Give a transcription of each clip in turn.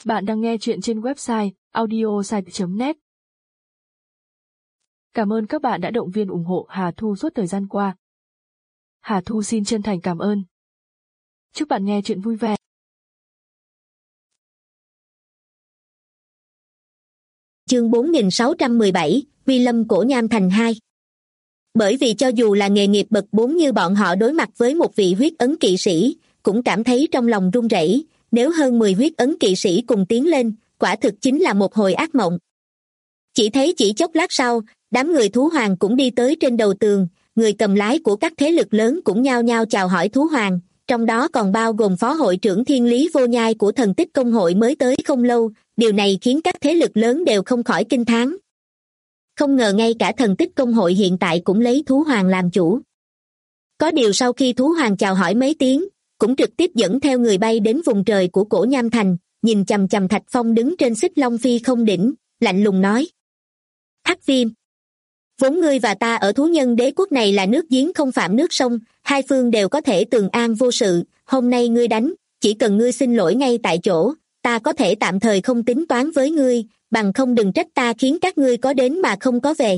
Bạn đang nghe chuyện trên website audiosite.net. Cảm ơn các bạn đã động viên ủng hộ Hà Thu suốt thời gian qua. Hà Thu xin chân thành cảm ơn. Chúc bạn nghe chuyện vui vẻ. Chương 4617, Quy Lâm Cổ Nham Thành 2. Bởi vì cho dù là nghề nghiệp bậc 4 như bọn họ đối mặt với một vị huyết ấn kỵ sĩ, cũng cảm thấy trong lòng run rẩy, nếu hơn 10 huyết ấn kỵ sĩ cùng tiến lên, quả thực chính là một hồi ác mộng. Chỉ thấy chỉ chốc lát sau, đám người thú hoàng cũng đi tới trên đầu tường, người cầm lái của các thế lực lớn cũng nhao nhao chào hỏi thú hoàng, trong đó còn bao gồm phó hội trưởng Thiên Lý Vô Nhai của Thần Tích Công hội mới tới không lâu, điều này khiến các thế lực lớn đều không khỏi kinh thán. Không ngờ ngay cả Thần Tích Công hội hiện tại cũng lấy thú hoàng làm chủ. Có điều sau khi thú hoàng chào hỏi mấy tiếng, cũng trực tiếp dẫn theo người bay đến vùng trời của Cổ Nham Thành, nhìn chằm chằm Thạch Phong đứng trên xích long phi không đỉnh, lạnh lùng nói: Hắc Viêm, vốn ngươi và ta ở thú nhân đế quốc này là nước giếng không phạm nước sông, hai phương đều có thể tường an vô sự, hôm nay ngươi đánh, chỉ cần ngươi xin lỗi ngay tại chỗ, ta có thể tạm thời không tính toán với ngươi, bằng không đừng trách ta khiến các ngươi có đến mà không có về.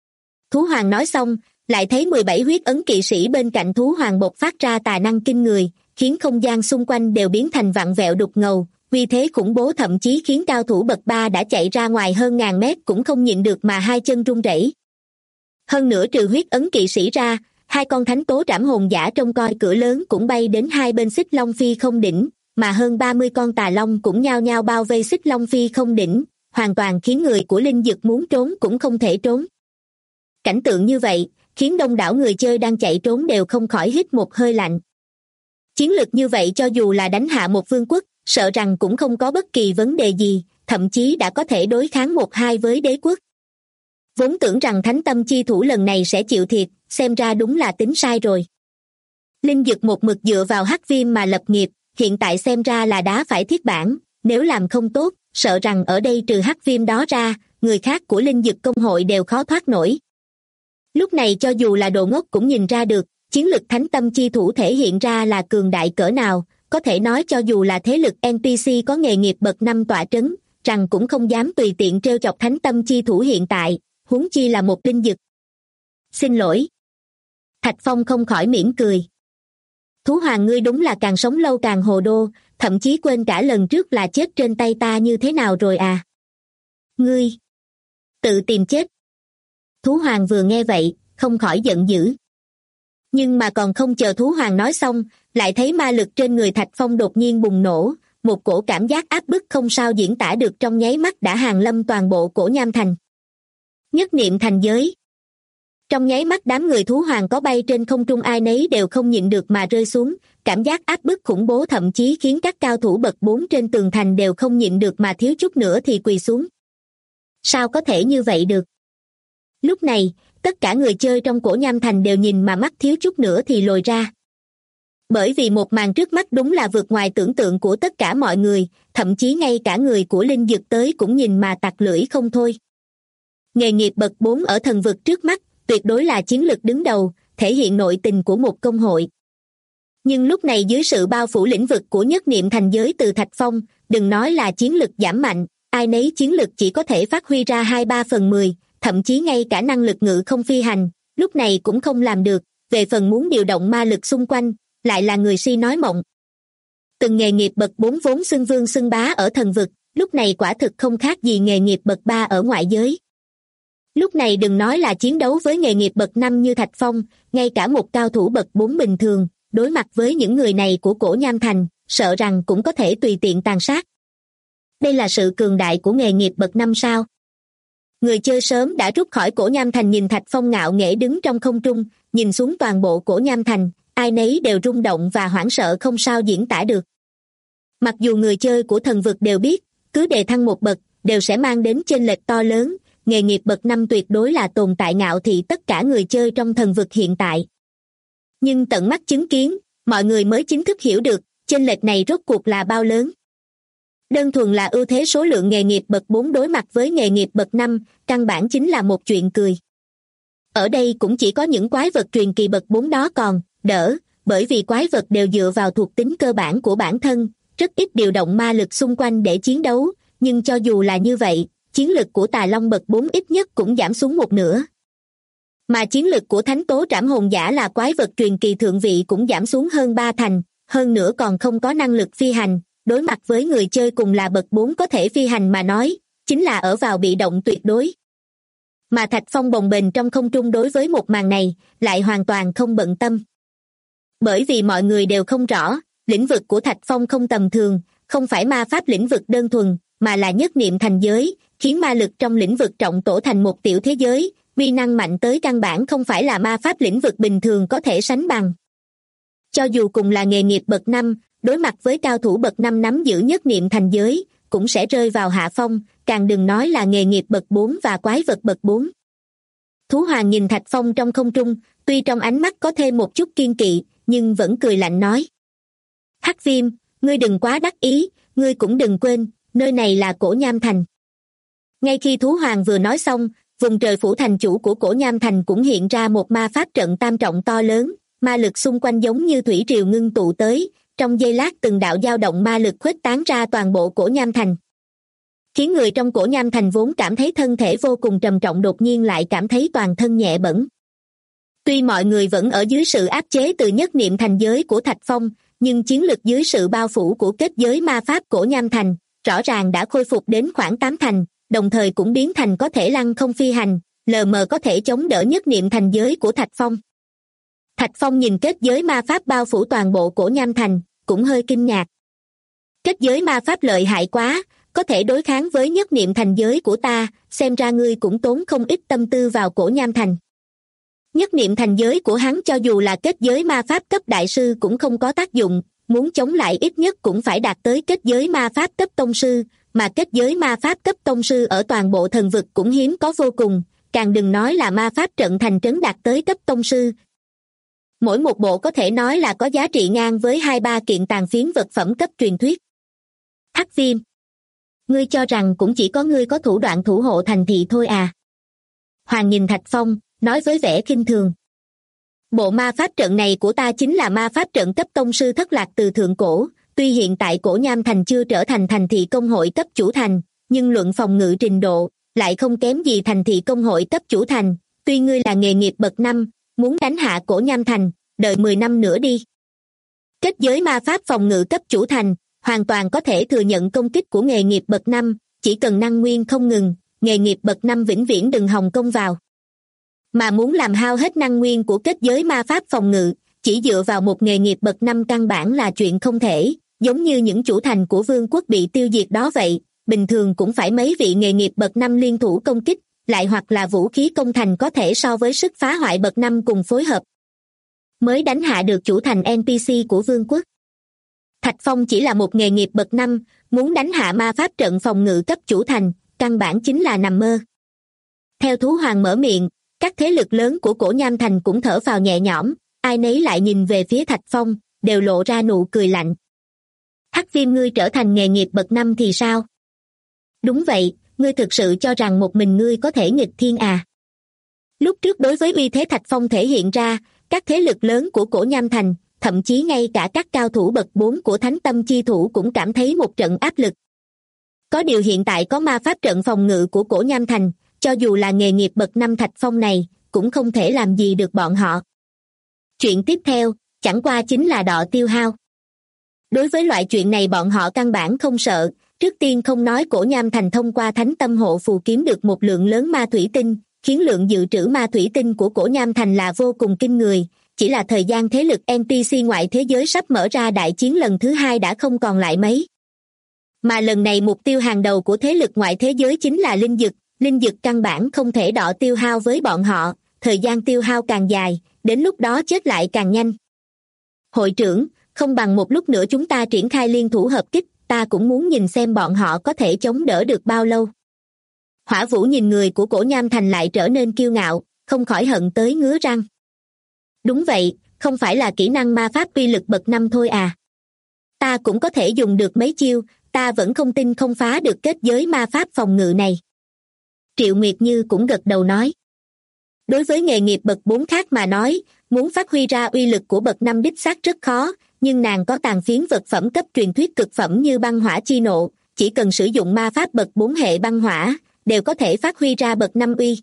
Thú hoàng nói xong, lại thấy 17 huyết ấn kỵ sĩ bên cạnh thú hoàng bộc phát ra tà năng kinh người, khiến không gian xung quanh đều biến thành vặn vẹo đục ngầu, uy thế khủng bố thậm chí khiến cao thủ bậc 3 đã chạy ra ngoài hơn ngàn mét cũng không nhịn được mà hai chân run rẩy. Hơn nữa trừ huyết ấn kỵ sĩ ra, hai con thánh tố trảm hồn giả trông coi cửa lớn cũng bay đến hai bên xích long phi không đỉnh, mà hơn 30 con tà long cũng nhao nhao bao vây xích long phi không đỉnh, hoàn toàn khiến người của Linh Dực muốn trốn cũng không thể trốn. Cảnh tượng như vậy khiến đông đảo người chơi đang chạy trốn đều không khỏi hít một hơi lạnh. Chiến lực như vậy cho dù là đánh hạ một vương quốc, sợ rằng cũng không có bất kỳ vấn đề gì, thậm chí đã có thể đối kháng 1-2 với đế quốc. Vốn tưởng rằng Thánh Tâm Chi Thủ lần này sẽ chịu thiệt, xem ra đúng là tính sai rồi. Linh Dực một mực dựa vào Hắc Viêm mà lập nghiệp, hiện tại xem ra là đá phải thiết bản, nếu làm không tốt, sợ rằng ở đây trừ Hắc Viêm đó ra, người khác của Linh Dực công hội đều khó thoát nổi. Lúc này cho dù là đồ ngốc cũng nhìn ra được, chiến lực Thánh Tâm Chi Thủ thể hiện ra là cường đại cỡ nào, có thể nói cho dù là thế lực NPC có nghề nghiệp bậc 5 tọa trấn, rằng cũng không dám tùy tiện trêu chọc Thánh Tâm Chi Thủ hiện tại, huống chi là một Linh Dực. Xin lỗi. Thạch Phong không khỏi mỉm cười. Thú hoàng ngươi đúng là càng sống lâu càng hồ đô, thậm chí quên cả lần trước là chết trên tay ta như thế nào rồi à. Ngươi tự tìm chết. Thú hoàng vừa nghe vậy, không khỏi giận dữ. Nhưng mà còn không chờ thú hoàng nói xong, lại thấy ma lực trên người Thạch Phong đột nhiên bùng nổ, một cổ cảm giác áp bức không sao diễn tả được trong nháy mắt đã hàng lâm toàn bộ Cổ Nham Thành. Nhất niệm thành giới. Trong nháy mắt đám người thú hoàng có bay trên không trung ai nấy đều không nhịn được mà rơi xuống, cảm giác áp bức khủng bố thậm chí khiến các cao thủ bậc 4 trên tường thành đều không nhịn được mà thiếu chút nữa thì quỳ xuống. Sao có thể như vậy được? Lúc này, tất cả người chơi trong Cổ Nham Thành đều nhìn mà mắt thiếu chút nữa thì lồi ra. Bởi vì một màn trước mắt đúng là vượt ngoài tưởng tượng của tất cả mọi người, thậm chí ngay cả người của Linh Dực tới cũng nhìn mà tặc lưỡi không thôi. Nghề nghiệp bậc 4 ở thần vực trước mắt, tuyệt đối là chiến lực đứng đầu, thể hiện nội tình của một công hội. Nhưng lúc này dưới sự bao phủ lĩnh vực của nhất niệm thành giới từ Thạch Phong, đừng nói là chiến lực giảm mạnh, ai nấy chiến lực chỉ có thể phát huy ra 2/3/10, thậm chí ngay cả năng lực ngự không phi hành, lúc này cũng không làm được, về phần muốn điều động ma lực xung quanh, lại là người si nói mộng. Từng nghề nghiệp bậc 4 vốn xưng vương xưng bá ở thần vực, lúc này quả thực không khác gì nghề nghiệp bậc 3 ở ngoại giới. Lúc này đừng nói là chiến đấu với nghề nghiệp bậc 5 như Thạch Phong, ngay cả một cao thủ bậc 4 bình thường, đối mặt với những người này của Cổ Nham Thành, sợ rằng cũng có thể tùy tiện tàn sát. Đây là sự cường đại của nghề nghiệp bậc 5 sao? Người chơi sớm đã rút khỏi Cổ Nham Thành nhìn Thạch Phong ngạo nghễ đứng trong không trung, nhìn xuống toàn bộ Cổ Nham Thành, ai nấy đều rung động và hoảng sợ không sao diễn tả được. Mặc dù người chơi của thần vực đều biết, cứ đề thăng một bậc, đều sẽ mang đến chênh lệch to lớn, nghề nghiệp bậc 5 tuyệt đối là tồn tại ngạo thị tất cả người chơi trong thần vực hiện tại. Nhưng tận mắt chứng kiến, mọi người mới chính thức hiểu được, chênh lệch này rốt cuộc là bao lớn. Đơn thuần là ưu thế số lượng nghề nghiệp bậc 4 đối mặt với nghề nghiệp bậc 5, căn bản chính là một chuyện cười. Ở đây cũng chỉ có những quái vật truyền kỳ bậc 4 đó còn đỡ, bởi vì quái vật đều dựa vào thuộc tính cơ bản của bản thân, rất ít điều động ma lực xung quanh để chiến đấu, nhưng cho dù là như vậy, chiến lực của Tà Long bậc 4 ít nhất cũng giảm xuống một nửa. Mà chiến lực của Thánh Tố Trảm Hồn Giả là quái vật truyền kỳ thượng vị cũng giảm xuống hơn 3 thành, hơn nữa còn không có năng lực phi hành, đối mặt với người chơi cùng là bậc 4 có thể phi hành mà nói, chính là ở vào bị động tuyệt đối. Mà Thạch Phong bồng bềnh trong không trung đối với một màn này, lại hoàn toàn không bận tâm. Bởi vì mọi người đều không rõ, lĩnh vực của Thạch Phong không tầm thường, không phải ma pháp lĩnh vực đơn thuần, mà là nhất niệm thành giới, khiến ma lực trong lĩnh vực trọng tổ thành một tiểu thế giới, uy năng mạnh tới căn bản không phải là ma pháp lĩnh vực bình thường có thể sánh bằng. Cho dù cùng là nghề nghiệp bậc 5, đối mặt với cao thủ bậc 5 nắm giữ nhất niệm thành giới, cũng sẽ rơi vào hạ phong, càng đừng nói là nghề nghiệp bậc 4 và quái vật bậc 4. Thú Hoàng nhìn Thạch Phong trong không trung, tuy trong ánh mắt có thêm một chút kiên kỵ, nhưng vẫn cười lạnh nói. Hắc Viêm, ngươi đừng quá đắc ý, ngươi cũng đừng quên, nơi này là Cổ Nham Thành. Ngay khi Thú Hoàng vừa nói xong, vùng trời phủ thành chủ của Cổ Nham Thành cũng hiện ra một ma pháp trận tam trọng to lớn, ma lực xung quanh giống như thủy triều ngưng tụ tới, trong giây lát từng đạo dao động ma lực khuếch tán ra toàn bộ Cổ Nham Thành. Khiến người trong Cổ Nham Thành vốn cảm thấy thân thể vô cùng trầm trọng đột nhiên lại cảm thấy toàn thân nhẹ bẫng. Tuy mọi người vẫn ở dưới sự áp chế từ nhất niệm thành giới của Thạch Phong, nhưng chiến lực dưới sự bao phủ của kết giới ma pháp Cổ Nham Thành, rõ ràng đã khôi phục đến khoảng 8 thành, đồng thời cũng biến thành có thể lăng không phi hành, lờ mờ có thể chống đỡ nhất niệm thành giới của Thạch Phong. Thạch Phong nhìn kết giới ma pháp bao phủ toàn bộ Cổ Nham Thành, cũng hơi kinh ngạc. Kết giới ma pháp lợi hại quá, có thể đối kháng với nhất niệm thành giới của ta, xem ra ngươi cũng tốn không ít tâm tư vào Cổ Nham Thành. Nhất niệm thành giới của hắn cho dù là kết giới ma pháp cấp đại sư cũng không có tác dụng, muốn chống lại ít nhất cũng phải đạt tới kết giới ma pháp cấp tông sư, mà kết giới ma pháp cấp tông sư ở toàn bộ thần vực cũng hiếm có vô cùng, càng đừng nói là ma pháp trận thành trấn đạt tới cấp tông sư. Mỗi một bộ có thể nói là có giá trị ngang với 2-3 kiện tàn phiến vật phẩm cấp truyền thuyết. Hắc Viêm, ngươi cho rằng cũng chỉ có ngươi có thủ đoạn thủ hộ thành thị thôi à? Hoàng nhìn Thạch Phong, nói với vẻ khinh thường. Bộ ma pháp trận này của ta chính là ma pháp trận cấp tông sư thất lạc từ thượng cổ, tuy hiện tại Cổ Nham Thành chưa trở thành thành thị công hội cấp chủ thành, nhưng luận phòng ngự trình độ, lại không kém gì thành thị công hội cấp chủ thành, tuy ngươi là nghề nghiệp bậc 5, muốn đánh hạ Cổ Nham Thành, đợi 10 năm nữa đi. Kết giới ma pháp phòng ngự cấp chủ thành, hoàn toàn có thể thừa nhận công kích của nghề nghiệp bậc 5, chỉ cần năng nguyên không ngừng, nghề nghiệp bậc 5 vĩnh viễn đừng hòng công vào. Mà muốn làm hao hết năng nguyên của kết giới ma pháp phòng ngự, chỉ dựa vào một nghề nghiệp bậc 5 căn bản là chuyện không thể, giống như những chủ thành của vương quốc bị tiêu diệt đó vậy, bình thường cũng phải mấy vị nghề nghiệp bậc 5 liên thủ công kích, lại hoặc là vũ khí công thành có thể so với sức phá hoại bậc 5 cùng phối hợp, mới đánh hạ được chủ thành NPC của vương quốc. Thạch Phong chỉ là một nghề nghiệp bậc 5, muốn đánh hạ ma pháp trận phòng ngự cấp chủ thành, căn bản chính là nằm mơ. Theo Thú Hoàng mở miệng, các thế lực lớn của Cổ Nham Thành cũng thở phào nhẹ nhõm, ai nấy lại nhìn về phía Thạch Phong, đều lộ ra nụ cười lạnh. Hắc Viêm, ngươi trở thành nghề nghiệp bậc 5 thì sao? Đúng vậy, ngươi thực sự cho rằng một mình ngươi có thể nghịch thiên à? Lúc trước đối với uy thế Thạch Phong thể hiện ra, các thế lực lớn của Cổ Nham Thành, thậm chí ngay cả các cao thủ bậc 4 của Thánh Tâm Chi Thủ cũng cảm thấy một trận áp lực. Có điều hiện tại có ma pháp trận phòng ngự của Cổ Nham Thành, cho dù là nghề nghiệp bậc 5 Thạch Phong này, cũng không thể làm gì được bọn họ. Chuyện tiếp theo, chẳng qua chính là đọ tiêu hao. Đối với loại chuyện này bọn họ căn bản không sợ, trước tiên không nói Cổ Nham Thành thông qua Thánh Tâm Hộ Phù kiếm được một lượng lớn ma thủy tinh, khiến lượng dự trữ ma thủy tinh của Cổ Nham Thành là vô cùng kinh người, chỉ là thời gian thế lực NPC ngoại thế giới sắp mở ra đại chiến lần thứ 2 đã không còn lại mấy. Mà lần này mục tiêu hàng đầu của thế lực ngoại thế giới chính là linh dực căn bản không thể đọ tiêu hao với bọn họ, thời gian tiêu hao càng dài, đến lúc đó chết lại càng nhanh. Hội trưởng, không bằng một lúc nữa chúng ta triển khai liên thủ hợp kích, ta cũng muốn nhìn xem bọn họ có thể chống đỡ được bao lâu. Hỏa Vũ nhìn người của Cổ Nham Thành lại trở nên kiêu ngạo, không khỏi hận tới ngứa răng. Đúng vậy, không phải là kỹ năng ma pháp uy lực bậc 5 thôi à? Ta cũng có thể dùng được mấy chiêu, ta vẫn không tin không phá được kết giới ma pháp phòng ngự này. Triệu Nguyệt Như cũng gật đầu nói. Đối với nghề nghiệp bậc 4 khác mà nói, muốn phát huy ra uy lực của bậc 5 đích xác rất khó, nhưng nàng có tàn phiến vật phẩm cấp truyền thuyết cực phẩm như băng hỏa chi nộ, chỉ cần sử dụng ma pháp bậc 4 hệ băng hỏa, đều có thể phát huy ra bậc 5 uy.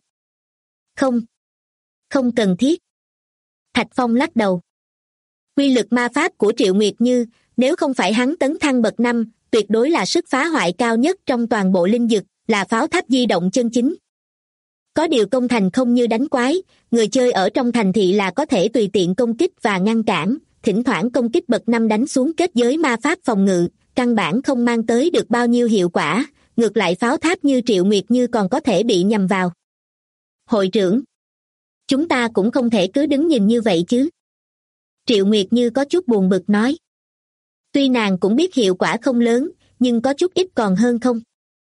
Không cần thiết. Thạch Phong lắc đầu. Quy lực ma pháp của Triệu Nguyệt Như, nếu không phải hắn tấn thăng bậc 5, tuyệt đối là sức phá hoại cao nhất trong toàn bộ linh dực, là pháo tháp di động chân chính. Có điều công thành không như đánh quái, người chơi ở trong thành thị là có thể tùy tiện công kích và ngăn cản, thỉnh thoảng công kích bậc 5 đánh xuống kết giới ma pháp phòng ngự, căn bản không mang tới được bao nhiêu hiệu quả, ngược lại pháo tháp như Triệu Nguyệt Như còn có thể bị nhầm vào. Hội trưởng, chúng ta cũng không thể cứ đứng nhìn như vậy chứ. Triệu Nguyệt Như có chút buồn bực nói. Tuy nàng cũng biết hiệu quả không lớn, nhưng có chút ít còn hơn không.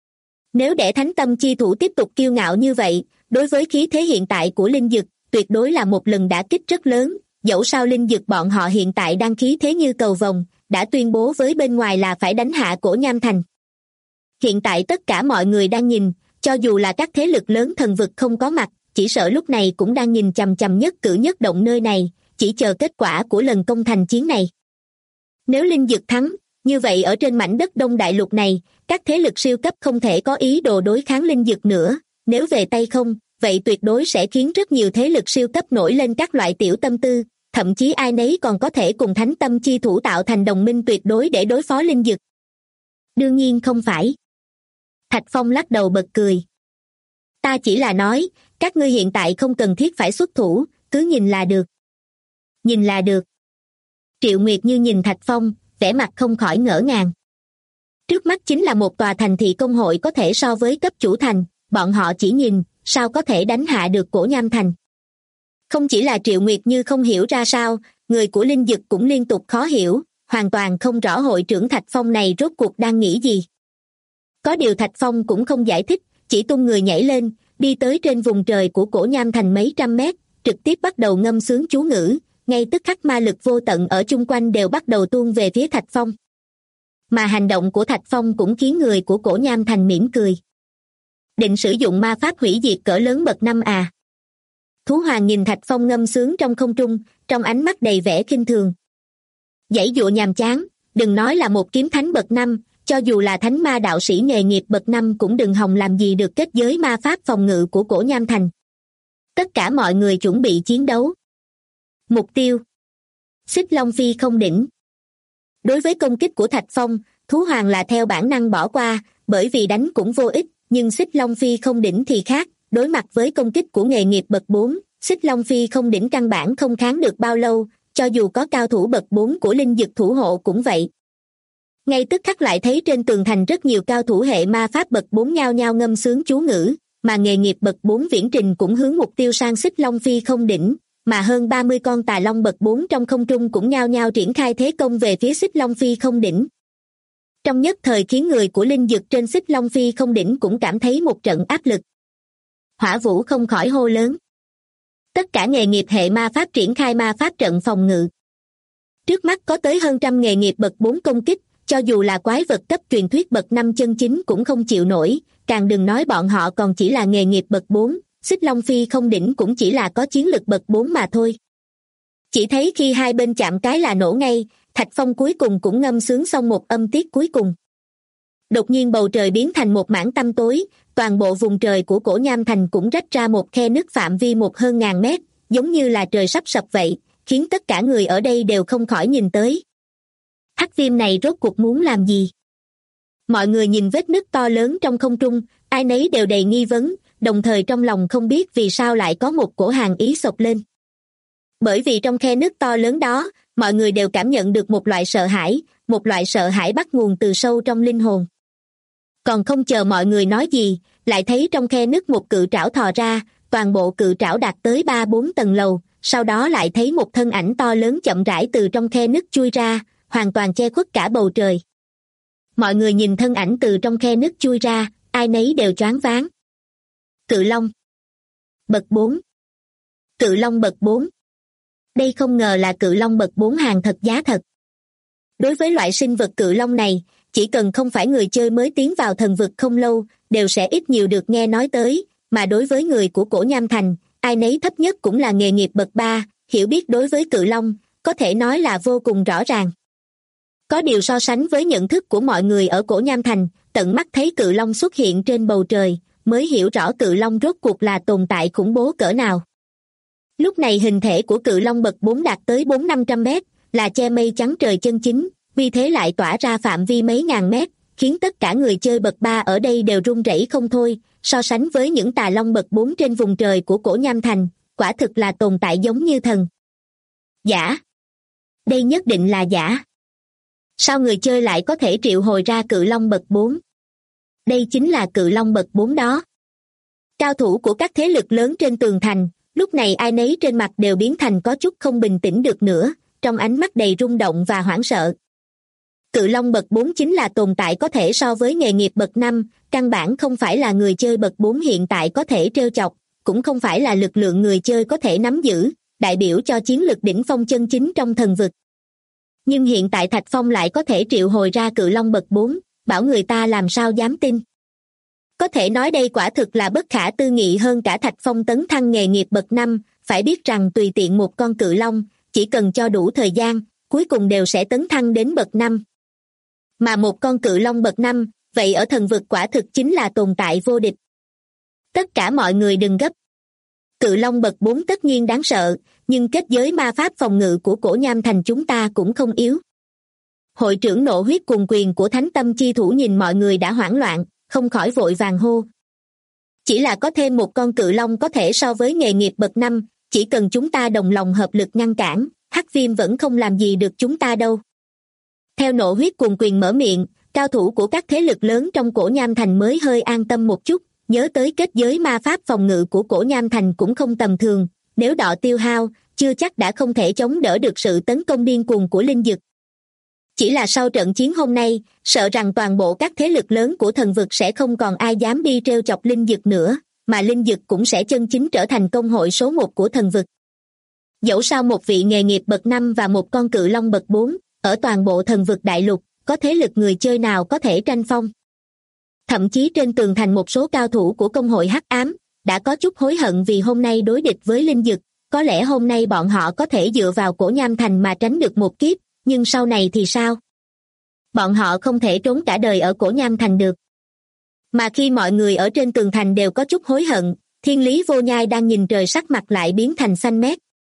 Nếu để Thánh Tâm chi thủ tiếp tục kiêu ngạo như vậy, đối với khí thế hiện tại của linh dực, tuyệt đối là một lần đả kích rất lớn, dẫu sao linh dực bọn họ hiện tại đang khí thế như cầu vồng, đã tuyên bố với bên ngoài là phải đánh hạ Cổ Nham Thành. Hiện tại tất cả mọi người đang nhìn, cho dù là các thế lực lớn thần vực không có mặt, chỉ sợ lúc này cũng đang nhìn chằm chằm nhất cử nhất động nơi này, chỉ chờ kết quả của lần công thành chiến này. Nếu linh dực thắng, như vậy ở trên mảnh đất Đông Đại Lục này, các thế lực siêu cấp không thể có ý đồ đối kháng linh dực nữa, nếu về tay không, vậy tuyệt đối sẽ khiến rất nhiều thế lực siêu cấp nổi lên các loại tiểu tâm tư, thậm chí ai nấy còn có thể cùng Thánh Tâm chi thủ tạo thành đồng minh tuyệt đối để đối phó linh dực. Đương nhiên không phải. Thạch Phong lắc đầu bật cười. Ta chỉ là nói, các ngươi hiện tại không cần thiết phải xuất thủ, cứ nhìn là được. Nhìn là được. Triệu Nguyệt Như nhìn Thạch Phong, vẻ mặt không khỏi ngỡ ngàng. Trước mắt chính là một tòa thành thị công hội có thể so với cấp chủ thành, bọn họ chỉ nhìn, sao có thể đánh hạ được Cổ Nham Thành. Không chỉ là Triệu Nguyệt Như không hiểu ra sao, người của linh dực cũng liên tục khó hiểu, hoàn toàn không rõ hội trưởng Thạch Phong này rốt cuộc đang nghĩ gì. Có điều Thạch Phong cũng không giải thích, chỉ tung người nhảy lên, đi tới trên vùng trời của Cổ Nham Thành mấy trăm mét, trực tiếp bắt đầu ngâm sướng chú ngữ, ngay tức khắc ma lực vô tận ở chung quanh đều bắt đầu tuôn về phía Thạch Phong. Mà hành động của Thạch Phong cũng khiến người của Cổ Nham Thành mỉm cười. Định sử dụng ma pháp hủy diệt cỡ lớn bậc 5 à? Thú Hoàng nhìn Thạch Phong ngâm sướng trong không trung, trong ánh mắt đầy vẻ khinh thường. Giãy giụa nhàm chán, đừng nói là một kiếm thánh bậc 5, cho dù là thánh ma đạo sĩ nghề nghiệp bậc 5 cũng đừng hòng làm gì được kết giới ma pháp phòng ngự của Cổ Nham Thành. Tất cả mọi người chuẩn bị chiến đấu. Mục tiêu: Xích Long Phi không đỉnh. Đối với công kích của Thạch Phong, Thú Hoàng là theo bản năng bỏ qua, bởi vì đánh cũng vô ích, nhưng Xích Long Phi không đỉnh thì khác, đối mặt với công kích của nghề nghiệp bậc 4, Xích Long Phi không đỉnh căn bản không kháng được bao lâu, cho dù có cao thủ bậc 4 của linh dực thủ hộ cũng vậy. Ngay tức khắc lại thấy trên tường thành rất nhiều cao thủ hệ ma pháp bậc 4 nhao nhao ngâm sướng chú ngữ, mà nghề nghiệp bậc 4 viễn trình cũng hướng mục tiêu sang Xích Long Phi không đỉnh, mà hơn 30 con tà long bậc 4 trong không trung cũng nhao nhao triển khai thế công về phía Xích Long Phi không đỉnh. Trong nhất thời khiến người của linh dực trên Xích Long Phi không đỉnh cũng cảm thấy một trận áp lực. Hỏa Vũ không khỏi hô lớn. Tất cả nghề nghiệp hệ ma pháp triển khai ma pháp trận phòng ngự. Trước mắt có tới hơn trăm nghề nghiệp bậc 4 công kích, cho dù là quái vật cấp truyền thuyết bậc 5 chân chính cũng không chịu nổi, càng đừng nói bọn họ còn chỉ là nghề nghiệp bậc 4, Xích Long Phi không đỉnh cũng chỉ là có chiến lực bậc 4 mà thôi. Chỉ thấy khi hai bên chạm cái là nổ ngay, Thạch Phong cuối cùng cũng ngâm sướng xong một âm tiết cuối cùng. Đột nhiên bầu trời biến thành một mảng tăm tối, toàn bộ vùng trời của Cổ Nham Thành cũng rách ra một khe nứt phạm vi một hơn ngàn mét, giống như là trời sắp sập vậy, khiến tất cả người ở đây đều không khỏi nhìn tới. Hắc viêm này rốt cuộc muốn làm gì? Mọi người nhìn vết nứt to lớn trong không trung, ai nấy đều đầy nghi vấn, đồng thời trong lòng không biết vì sao lại có một cổ hàn ý xộc lên. Bởi vì trong khe nứt to lớn đó, mọi người đều cảm nhận được một loại sợ hãi bắt nguồn từ sâu trong linh hồn. Còn không chờ mọi người nói gì, lại thấy trong khe nứt một cự trảo thò ra, toàn bộ cự trảo đạt tới 3-4 tầng lầu, sau đó lại thấy một thân ảnh to lớn chậm rãi từ trong khe nứt chui ra, hoàn toàn che khuất cả bầu trời. Mọi người nhìn thân ảnh từ trong khe nứt chui ra, ai nấy đều choáng váng. Cự Long bậc 4. Cự Long bậc 4. Đây không ngờ là Cự Long bậc 4 hàng thật giá thật. Đối với loại sinh vật Cự Long này, chỉ cần không phải người chơi mới tiến vào thần vực không lâu, đều sẽ ít nhiều được nghe nói tới, mà đối với người của Cổ Nham Thành, ai nấy thấp nhất cũng là nghề nghiệp bậc 3, hiểu biết đối với Cự Long, có thể nói là vô cùng rõ ràng. Có điều so sánh với nhận thức của mọi người ở Cổ Nham Thành, tận mắt thấy cự long xuất hiện trên bầu trời, mới hiểu rõ cự long rốt cuộc là tồn tại khủng bố cỡ nào. Lúc này hình thể của cự long bậc 4 đạt tới 400-500 mét, là che mây chắn trời chân chính, vì thế lại tỏa ra phạm vi mấy ngàn mét, khiến tất cả người chơi bậc 3 ở đây đều run rẩy không thôi. So sánh với những tà long bậc 4 trên vùng trời của Cổ Nham Thành, quả thực là tồn tại giống như thần. Giả. Đây nhất định là giả. Sao người chơi lại có thể triệu hồi ra cự long bậc 4? Đây chính là cự long bậc 4 đó. Cao thủ của các thế lực lớn trên tường thành, lúc này ai nấy trên mặt đều biến thành có chút không bình tĩnh được nữa, trong ánh mắt đầy rung động và hoảng sợ. Cự long bậc 4 chính là tồn tại có thể so với nghề nghiệp bậc 5, căn bản không phải là người chơi bậc 4 hiện tại có thể trêu chọc, cũng không phải là lực lượng người chơi có thể nắm giữ, đại biểu cho chiến lực đỉnh phong chân chính trong thần vực. Nhưng hiện tại Thạch Phong lại có thể triệu hồi ra cự long bậc 4, bảo người ta làm sao dám tin. Có thể nói đây quả thực là bất khả tư nghị hơn cả Thạch Phong tấn thăng nghề nghiệp bậc 5, phải biết rằng tùy tiện một con cự long, chỉ cần cho đủ thời gian, cuối cùng đều sẽ tấn thăng đến bậc 5. Mà một con cự long bậc 5, vậy ở thần vực quả thực chính là tồn tại vô địch. Tất cả mọi người đừng gấp. Cự long bậc 4 tất nhiên đáng sợ, nhưng kết giới ma pháp phòng ngự của Cổ Nham Thành chúng ta cũng không yếu. Hội trưởng nộ huyết cuồng quyền của Thánh Tâm Chi Thủ nhìn mọi người đã hoảng loạn, không khỏi vội vàng hô. Chỉ là có thêm một con cự long có thể so với nghề nghiệp bậc 5, chỉ cần chúng ta đồng lòng hợp lực ngăn cản, Hắc Viêm vẫn không làm gì được chúng ta đâu. Theo nộ huyết cuồng quyền mở miệng, cao thủ của các thế lực lớn trong Cổ Nham Thành mới hơi an tâm một chút, nhớ tới kết giới ma pháp phòng ngự của Cổ Nham Thành cũng không tầm thường, nếu đọ tiêu hao, chưa chắc đã không thể chống đỡ được sự tấn công điên cuồng của linh dực. Chỉ là sau trận chiến hôm nay, sợ rằng toàn bộ các thế lực lớn của thần vực sẽ không còn ai dám đi trêu chọc linh dực nữa, mà linh dực cũng sẽ chân chính trở thành công hội số 1 của thần vực. Dẫu sao một vị nghề nghiệp bậc 5 và một con cự long bậc 4, ở toàn bộ thần vực đại lục, có thế lực người chơi nào có thể tranh phong. Thậm chí trên tường thành một số cao thủ của công hội Hắc Ám, đã có chút hối hận vì hôm nay đối địch với linh dực, có lẽ hôm nay bọn họ có thể dựa vào Cổ Nham Thành mà tránh được một kiếp, nhưng sau này thì sao? Bọn họ không thể trốn cả đời ở Cổ Nham Thành được. Mà khi mọi người ở trên tường thành đều có chút hối hận, Thiên Lý Vô Nhai đang nhìn trời sắc mặt lại biến thành xanh mét.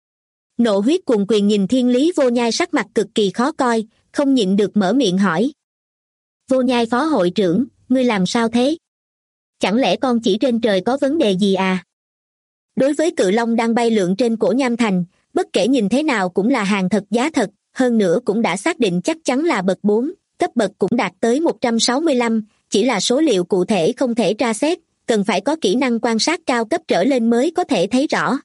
Nộ huyết cuồng quyền nhìn Thiên Lý Vô Nhai sắc mặt cực kỳ khó coi, không nhịn được mở miệng hỏi. Vô Nhai phó hội trưởng, ngươi làm sao thế? Chẳng lẽ con chỉ trên trời có vấn đề gì à? Đối với cự long đang bay lượn trên Cổ Nham Thành, bất kể nhìn thế nào cũng là hàng thật giá thật, hơn nữa cũng đã xác định chắc chắn là bậc 4, cấp bậc cũng đạt tới 165, chỉ là số liệu cụ thể không thể tra xét, cần phải có kỹ năng quan sát cao cấp trở lên mới có thể thấy rõ.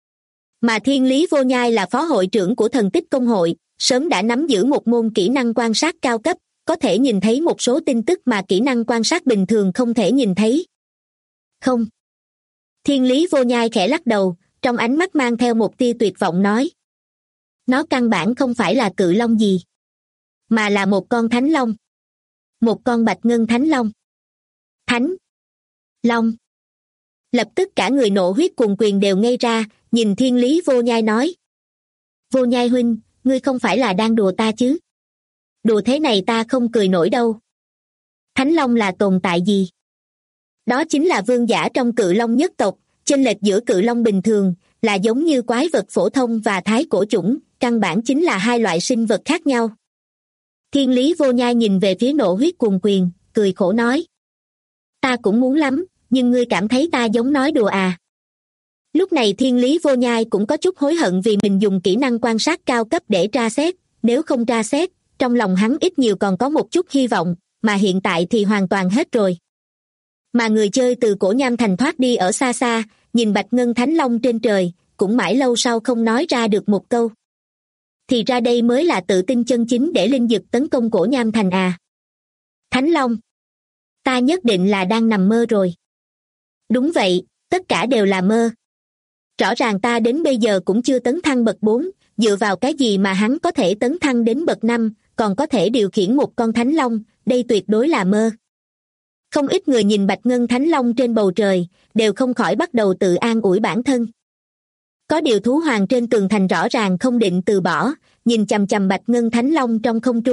Mà Thiên Lý Vô Nhai là phó hội trưởng của Thần Tích Công hội, sớm đã nắm giữ một môn kỹ năng quan sát cao cấp, có thể nhìn thấy một số tin tức mà kỹ năng quan sát bình thường không thể nhìn thấy. Không. Thiên Lý Vô Nhai khẽ lắc đầu, trong ánh mắt mang theo một tia tuyệt vọng nói. Nó căn bản không phải là cự long gì, mà là một con thánh long. Một con bạch ngân thánh long. Thánh long. Lập tức cả người nộ huyết cuồng quyền đều ngây ra, nhìn Thiên Lý Vô Nhai nói. Vô Nhai huynh, ngươi không phải là đang đùa ta chứ? Đùa thế này ta không cười nổi đâu. Thánh long là tồn tại gì? Đó chính là vương giả trong cự long nhất tộc, chênh lệch giữa cự long bình thường, là giống như quái vật phổ thông và thái cổ chủng, căn bản chính là hai loại sinh vật khác nhau. Thiên Lý Vô Nhai nhìn về phía nộ huyết cuồng quyền, cười khổ nói. Ta cũng muốn lắm, nhưng ngươi cảm thấy ta giống nói đùa à? Lúc này Thiên Lý Vô Nhai cũng có chút hối hận vì mình dùng kỹ năng quan sát cao cấp để tra xét, nếu không tra xét, trong lòng hắn ít nhiều còn có một chút hy vọng, mà hiện tại thì hoàn toàn hết rồi. Mà người chơi từ Cổ Nham Thành thoát đi ở xa xa, nhìn bạch ngân thánh long trên trời, cũng mãi lâu sau không nói ra được một câu. Thì ra đây mới là tự tin chân chính để linh dực tấn công Cổ Nham Thành à? Thánh long. Ta nhất định là đang nằm mơ rồi. Đúng vậy, tất cả đều là mơ. Rõ ràng ta đến bây giờ cũng chưa tấn thăng bậc 4, dựa vào cái gì mà hắn có thể tấn thăng đến bậc 5, còn có thể điều khiển một con thánh long, đây tuyệt đối là mơ. Không ít người nhìn bạch ngân thánh long trên bầu trời, đều không khỏi bắt đầu tự an ủi bản thân. Có điều thú hoàng trên tường thành rõ ràng không định từ bỏ, nhìn chằm chằm bạch ngân thánh long trong không trung,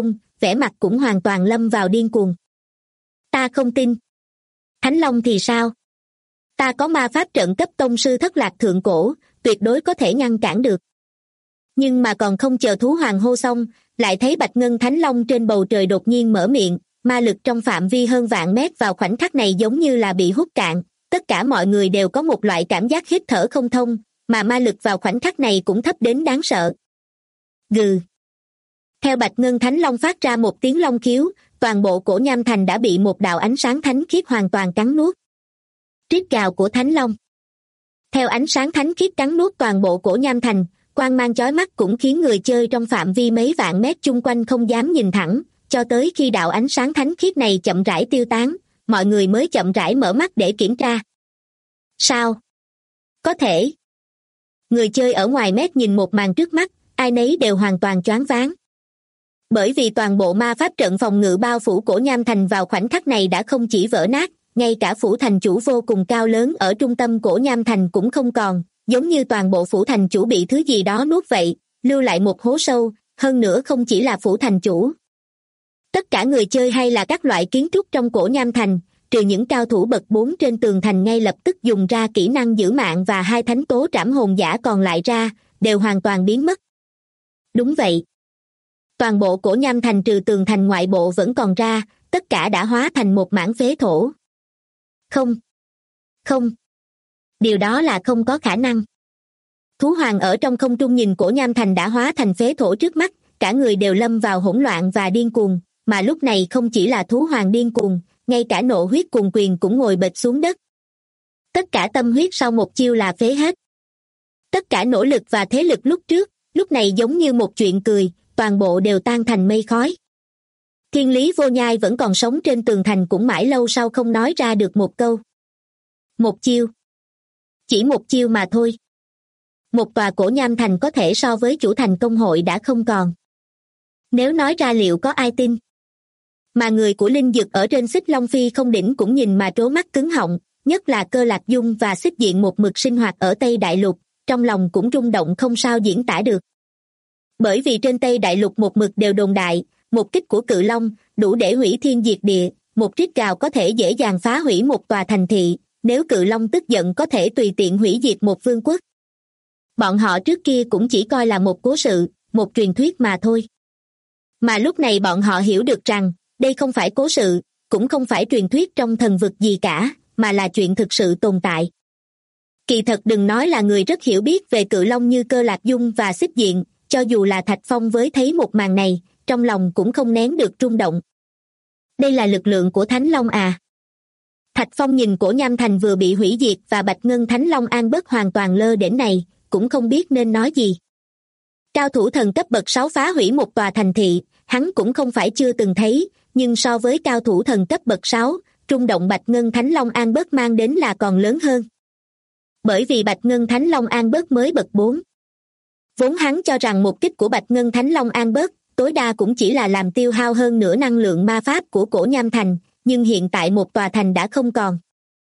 vẻ mặt cũng hoàn toàn lâm vào điên cuồng. Ta không tin. Thánh Long thì sao? Ta có ma pháp trận cấp tông sư thất lạc thượng cổ, tuyệt đối có thể ngăn cản được. Nhưng mà còn không chờ thú hoàng hô xong, lại thấy Bạch Ngân Thánh Long trên bầu trời đột nhiên mở miệng, ma lực trong phạm vi hơn vạn mét vào khoảnh khắc này giống như là bị hút cạn, tất cả mọi người đều có một loại cảm giác hít thở không thông, mà ma lực vào khoảnh khắc này cũng thấp đến đáng sợ. Gừ. Theo Bạch Ngân Thánh Long phát ra một tiếng long khiếu, toàn bộ cổ nham thành đã bị một đạo ánh sáng thánh khiết hoàn toàn cắn nuốt. Rít gào của Thánh Long. Theo ánh sáng thánh khiết cắn nuốt toàn bộ cổ nham thành, quang mang chói mắt cũng khiến người chơi trong phạm vi mấy vạn mét chung quanh không dám nhìn thẳng, cho tới khi đạo ánh sáng thánh khiết này chậm rãi tiêu tán, mọi người mới chậm rãi mở mắt để kiểm tra. Sao? Có thể. Người chơi ở ngoài mét nhìn một màn trước mắt, ai nấy đều hoàn toàn choáng váng. Bởi vì toàn bộ ma pháp trận phòng ngự bao phủ cổ nham thành vào khoảnh khắc này đã không chỉ vỡ nát, ngay cả phủ thành chủ vô cùng cao lớn ở trung tâm cổ nham thành cũng không còn, giống như toàn bộ phủ thành chủ bị thứ gì đó nuốt vậy, lưu lại một hố sâu, hơn nữa không chỉ là phủ thành chủ. Tất cả người chơi hay là các loại kiến trúc trong cổ nham thành, trừ những cao thủ bậc 4 trên tường thành ngay lập tức dùng ra kỹ năng giữ mạng và hai thánh tố trảm hồn giả còn lại ra, đều hoàn toàn biến mất. Đúng vậy. Toàn bộ cổ nham thành trừ tường thành ngoại bộ vẫn còn ra, tất cả đã hóa thành một mảng phế thổ. Không. Không. Điều đó là không có khả năng. Thú hoàng ở trong không trung nhìn cổ nham thành đã hóa thành phế thổ trước mắt, cả người đều lâm vào hỗn loạn và điên cuồng, mà lúc này không chỉ là thú hoàng điên cuồng, ngay cả nộ huyết cuồng quyền cũng ngồi bệt xuống đất. Tất cả tâm huyết sau một chiêu là phế hết. Tất cả nỗ lực và thế lực lúc trước, lúc này giống như một chuyện cười, toàn bộ đều tan thành mây khói. Thiên Lý Vô Nhai vẫn còn sống trên tường thành cũng mãi lâu sau không nói ra được một câu. Một chiêu. Chỉ một chiêu mà thôi. Một tòa cổ nham thành có thể so với chủ thành công hội đã không còn. Nếu nói ra liệu có ai tin? Mà người của Linh Dực ở trên Xích Long Phi không đỉnh cũng nhìn mà trố mắt cứng họng, nhất là Cơ Lạc Dung và Xích Diện một mực sinh hoạt ở Tây Đại Lục, trong lòng cũng rung động không sao diễn tả được. Bởi vì trên Tây Đại Lục một mực đều đồn đại, một kích của Cự Long đủ để hủy thiên diệt địa, một rít gào có thể dễ dàng phá hủy một tòa thành thị, nếu Cự Long tức giận có thể tùy tiện hủy diệt một vương quốc. Bọn họ trước kia cũng chỉ coi là một cố sự, một truyền thuyết mà thôi. Mà lúc này bọn họ hiểu được rằng, đây không phải cố sự, cũng không phải truyền thuyết trong thần vực gì cả, mà là chuyện thực sự tồn tại. Kỳ thật đừng nói là người rất hiểu biết về Cự Long như Cơ Lạc Dung và Xích Diện, cho dù là Thạch Phong với thấy một màn này, trong lòng cũng không nén được rung động. Đây là lực lượng của Thánh Long à? Thạch Phong nhìn cổ nham thành vừa bị hủy diệt và Bạch Ngân Thánh Long an bớt hoàn toàn lơ đễnh này, cũng không biết nên nói gì. Cao thủ thần cấp bậc 6 phá hủy một tòa thành thị, hắn cũng không phải chưa từng thấy, nhưng so với cao thủ thần cấp bậc 6, rung động Bạch Ngân Thánh Long an bớt mang đến là còn lớn hơn. Bởi vì Bạch Ngân Thánh Long an bớt mới bậc 4. Vốn hắn cho rằng một kích của Bạch Ngân Thánh Long an bớt, tối đa cũng chỉ là làm tiêu hao hơn nửa năng lượng ma pháp của cổ nham thành, nhưng hiện tại một tòa thành đã không còn.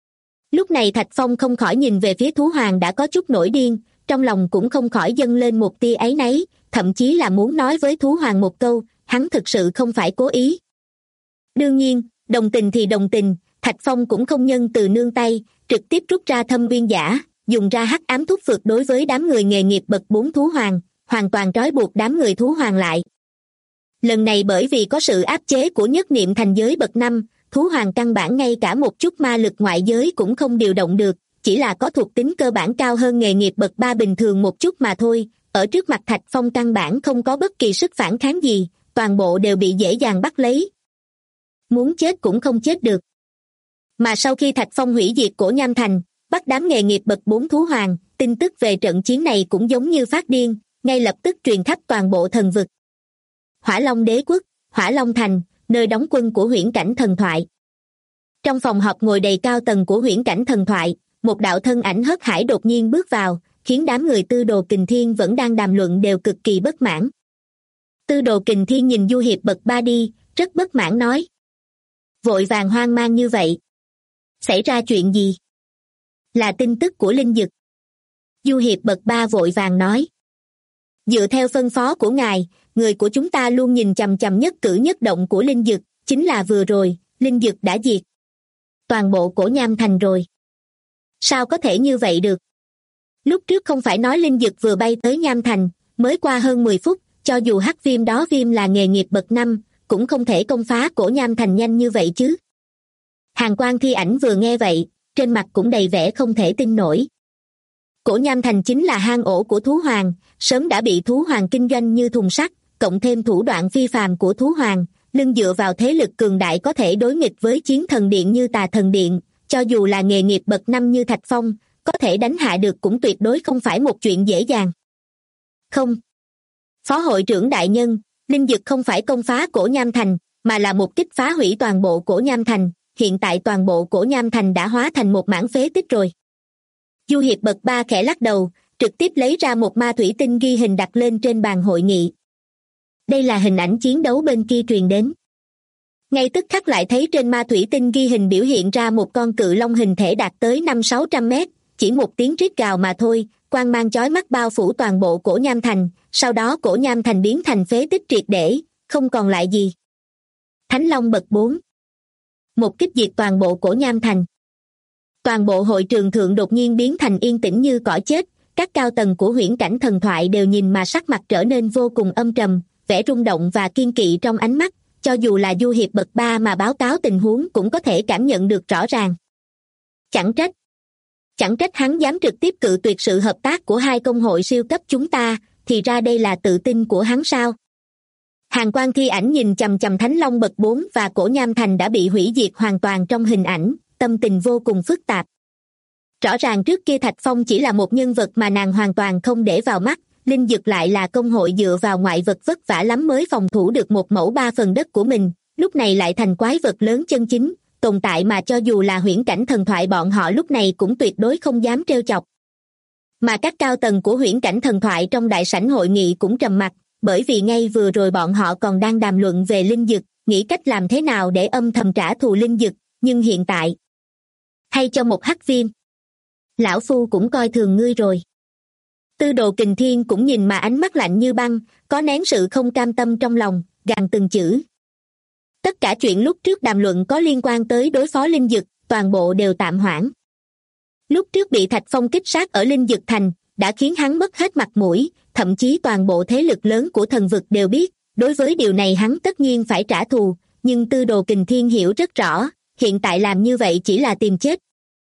Lúc này Thạch Phong không khỏi nhìn về phía thú hoàng đã có chút nổi điên, trong lòng cũng không khỏi dâng lên một tia áy náy, thậm chí là muốn nói với thú hoàng một câu, hắn thực sự không phải cố ý. Đương nhiên, đồng tình thì đồng tình, Thạch Phong cũng không nhân từ nương tay, trực tiếp rút ra thâm uyên giả, dùng ra hắc ám thuốc phược đối với đám người nghề nghiệp bậc 4 thú hoàng, hoàn toàn trói buộc đám người thú hoàng lại. Lần này bởi vì có sự áp chế của nhất niệm thành giới bậc 5, thú hoàng căn bản ngay cả một chút ma lực ngoại giới cũng không điều động được, chỉ là có thuộc tính cơ bản cao hơn nghề nghiệp bậc 3 bình thường một chút mà thôi, ở trước mặt Thạch Phong căn bản không có bất kỳ sức phản kháng gì, toàn bộ đều bị dễ dàng bắt lấy. Muốn chết cũng không chết được. Mà sau khi Thạch Phong hủy diệt cổ nham thành, bắt đám nghề nghiệp bậc 4 thú hoàng, tin tức về trận chiến này cũng giống như phát điên, ngay lập tức truyền khắp toàn bộ thần vực. Hỏa Long Đế Quốc, Hỏa Long Thành, nơi đóng quân của huyễn cảnh thần thoại. Trong phòng họp ngồi đầy cao tầng của huyễn cảnh thần thoại, một đạo thân ảnh hớt hải đột nhiên bước vào, khiến đám người Tư Đồ Kình Thiên vẫn đang đàm luận đều cực kỳ bất mãn. Tư Đồ Kình Thiên nhìn Du Hiệp bậc 3 đi, rất bất mãn nói. Vội vàng hoang mang như vậy. Xảy ra chuyện gì? Là tin tức của Linh Dực. Du Hiệp bậc 3 vội vàng nói. Dựa theo phân phó của ngài, người của chúng ta luôn nhìn chằm chằm nhất cử nhất động của Linh Dực, chính là vừa rồi, Linh Dực đã diệt toàn bộ Cổ Nham Thành rồi. Sao có thể như vậy được? Lúc trước không phải nói Linh Dực vừa bay tới Nham Thành, mới qua hơn 10 phút, cho dù hắc viêm đó viêm là nghề nghiệp bậc 5, cũng không thể công phá Cổ Nham Thành nhanh như vậy chứ. Hàn Quang Thi Ảnh vừa nghe vậy, trên mặt cũng đầy vẻ không thể tin nổi. Cổ Nham Thành chính là hang ổ của thú hoàng, sớm đã bị thú hoàng kinh doanh như thùng sắt, cộng thêm thủ đoạn phi phàm của thú hoàng, lưng dựa vào thế lực cường đại có thể đối nghịch với chiến thần điện như Tà Thần Điện, cho dù là nghề nghiệp bậc 5 như Thạch Phong, có thể đánh hạ được cũng tuyệt đối không phải một chuyện dễ dàng. Không. Phó hội trưởng đại nhân, Linh Dực không phải công phá Cổ Nham Thành, mà là một kích phá hủy toàn bộ Cổ Nham Thành, hiện tại toàn bộ Cổ Nham Thành đã hóa thành một mảng phế tích rồi. Du hiệp bậc 3 khẽ lắc đầu, trực tiếp lấy ra một ma thủy tinh ghi hình đặt lên trên bàn hội nghị. Đây là hình ảnh chiến đấu bên kia truyền đến. Ngay tức khắc lại thấy trên ma thủy tinh ghi hình biểu hiện ra một con cự long hình thể đạt tới 500-600 mét, chỉ một tiếng rít gào mà thôi, quang mang chói mắt bao phủ toàn bộ Cổ Nham Thành, sau đó Cổ Nham Thành biến thành phế tích triệt để, không còn lại gì. Thánh Long bậc 4. Một kích diệt toàn bộ Cổ Nham Thành. Toàn bộ hội trường thượng đột nhiên biến thành yên tĩnh như cõi chết, các cao tầng của huyễn cảnh thần thoại đều nhìn mà sắc mặt trở nên vô cùng âm trầm, vẻ rung động và kiên kỵ trong ánh mắt, cho dù là du hiệp bậc 3 mà báo cáo tình huống cũng có thể cảm nhận được rõ ràng. Chẳng trách hắn dám trực tiếp cự tuyệt sự hợp tác của hai công hội siêu cấp chúng ta, thì ra đây là tự tin của hắn sao? Hàn Quang Thi Ảnh nhìn chằm chằm Thánh Long bậc 4 và Cổ Nham Thành đã bị hủy diệt hoàn toàn trong hình ảnh, tâm tình vô cùng phức tạp. Rõ ràng trước kia Thạch Phong chỉ là một nhân vật mà nàng hoàn toàn không để vào mắt, Linh Dực lại là công hội dựa vào ngoại vật vất vả lắm mới phòng thủ được 1/3 đất của mình, lúc này lại thành quái vật lớn chân chính, tồn tại mà cho dù là huyễn cảnh thần thoại bọn họ lúc này cũng tuyệt đối không dám trêu chọc. Mà các cao tầng của huyễn cảnh thần thoại trong đại sảnh hội nghị cũng trầm mặc, bởi vì ngay vừa rồi bọn họ còn đang đàm luận về Linh Dực, nghĩ cách làm thế nào để âm thầm trả thù Linh Dực, nhưng hiện tại hay cho một hắc viêm. Lão Phu cũng coi thường ngươi rồi. Tư Đồ Kình Thiên cũng nhìn mà ánh mắt lạnh như băng, có nén sự không cam tâm trong lòng, gằn từng chữ. Tất cả chuyện lúc trước đàm luận có liên quan tới đối phó Linh Dực, toàn bộ đều tạm hoãn. Lúc trước bị Thạch Phong kích sát ở Linh Dực Thành, đã khiến hắn mất hết mặt mũi, thậm chí toàn bộ thế lực lớn của thần vực đều biết, đối với điều này hắn tất nhiên phải trả thù, nhưng Tư Đồ Kình Thiên hiểu rất rõ, hiện tại làm như vậy chỉ là tìm chết.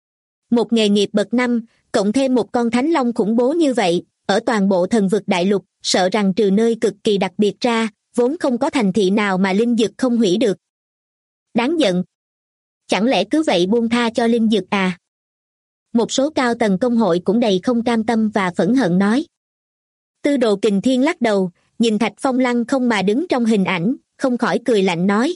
Một nghề nghiệp bậc 5, cộng thêm một con thánh long khủng bố như vậy, ở toàn bộ thần vực đại lục, sợ rằng trừ nơi cực kỳ đặc biệt ra, vốn không có thành thị nào mà Linh Dực không hủy được. Đáng giận. Chẳng lẽ cứ vậy buông tha cho Linh Dực à? Một số cao tầng công hội cũng đầy không cam tâm và phẫn hận nói. Tư Đồ Kình Thiên lắc đầu, nhìn Thạch Phong lăng không mà đứng trong hình ảnh, không khỏi cười lạnh nói.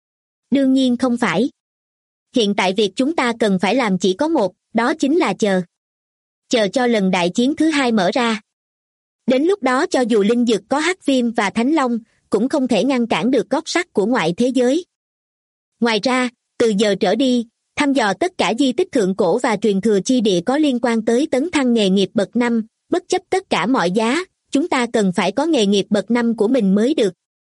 Đương nhiên không phải. Hiện tại việc chúng ta cần phải làm chỉ có một, đó chính là chờ. Chờ cho lần đại chiến thứ 2 mở ra. Đến lúc đó cho dù Linh Dực có hắc viêm và thánh long, cũng không thể ngăn cản được gót sắt của ngoại thế giới. Ngoài ra, từ giờ trở đi, thăm dò tất cả di tích thượng cổ và truyền thừa chi địa có liên quan tới tấn thăng nghề nghiệp bậc 5, bất chấp tất cả mọi giá, chúng ta cần phải có nghề nghiệp bậc 5 của mình mới được.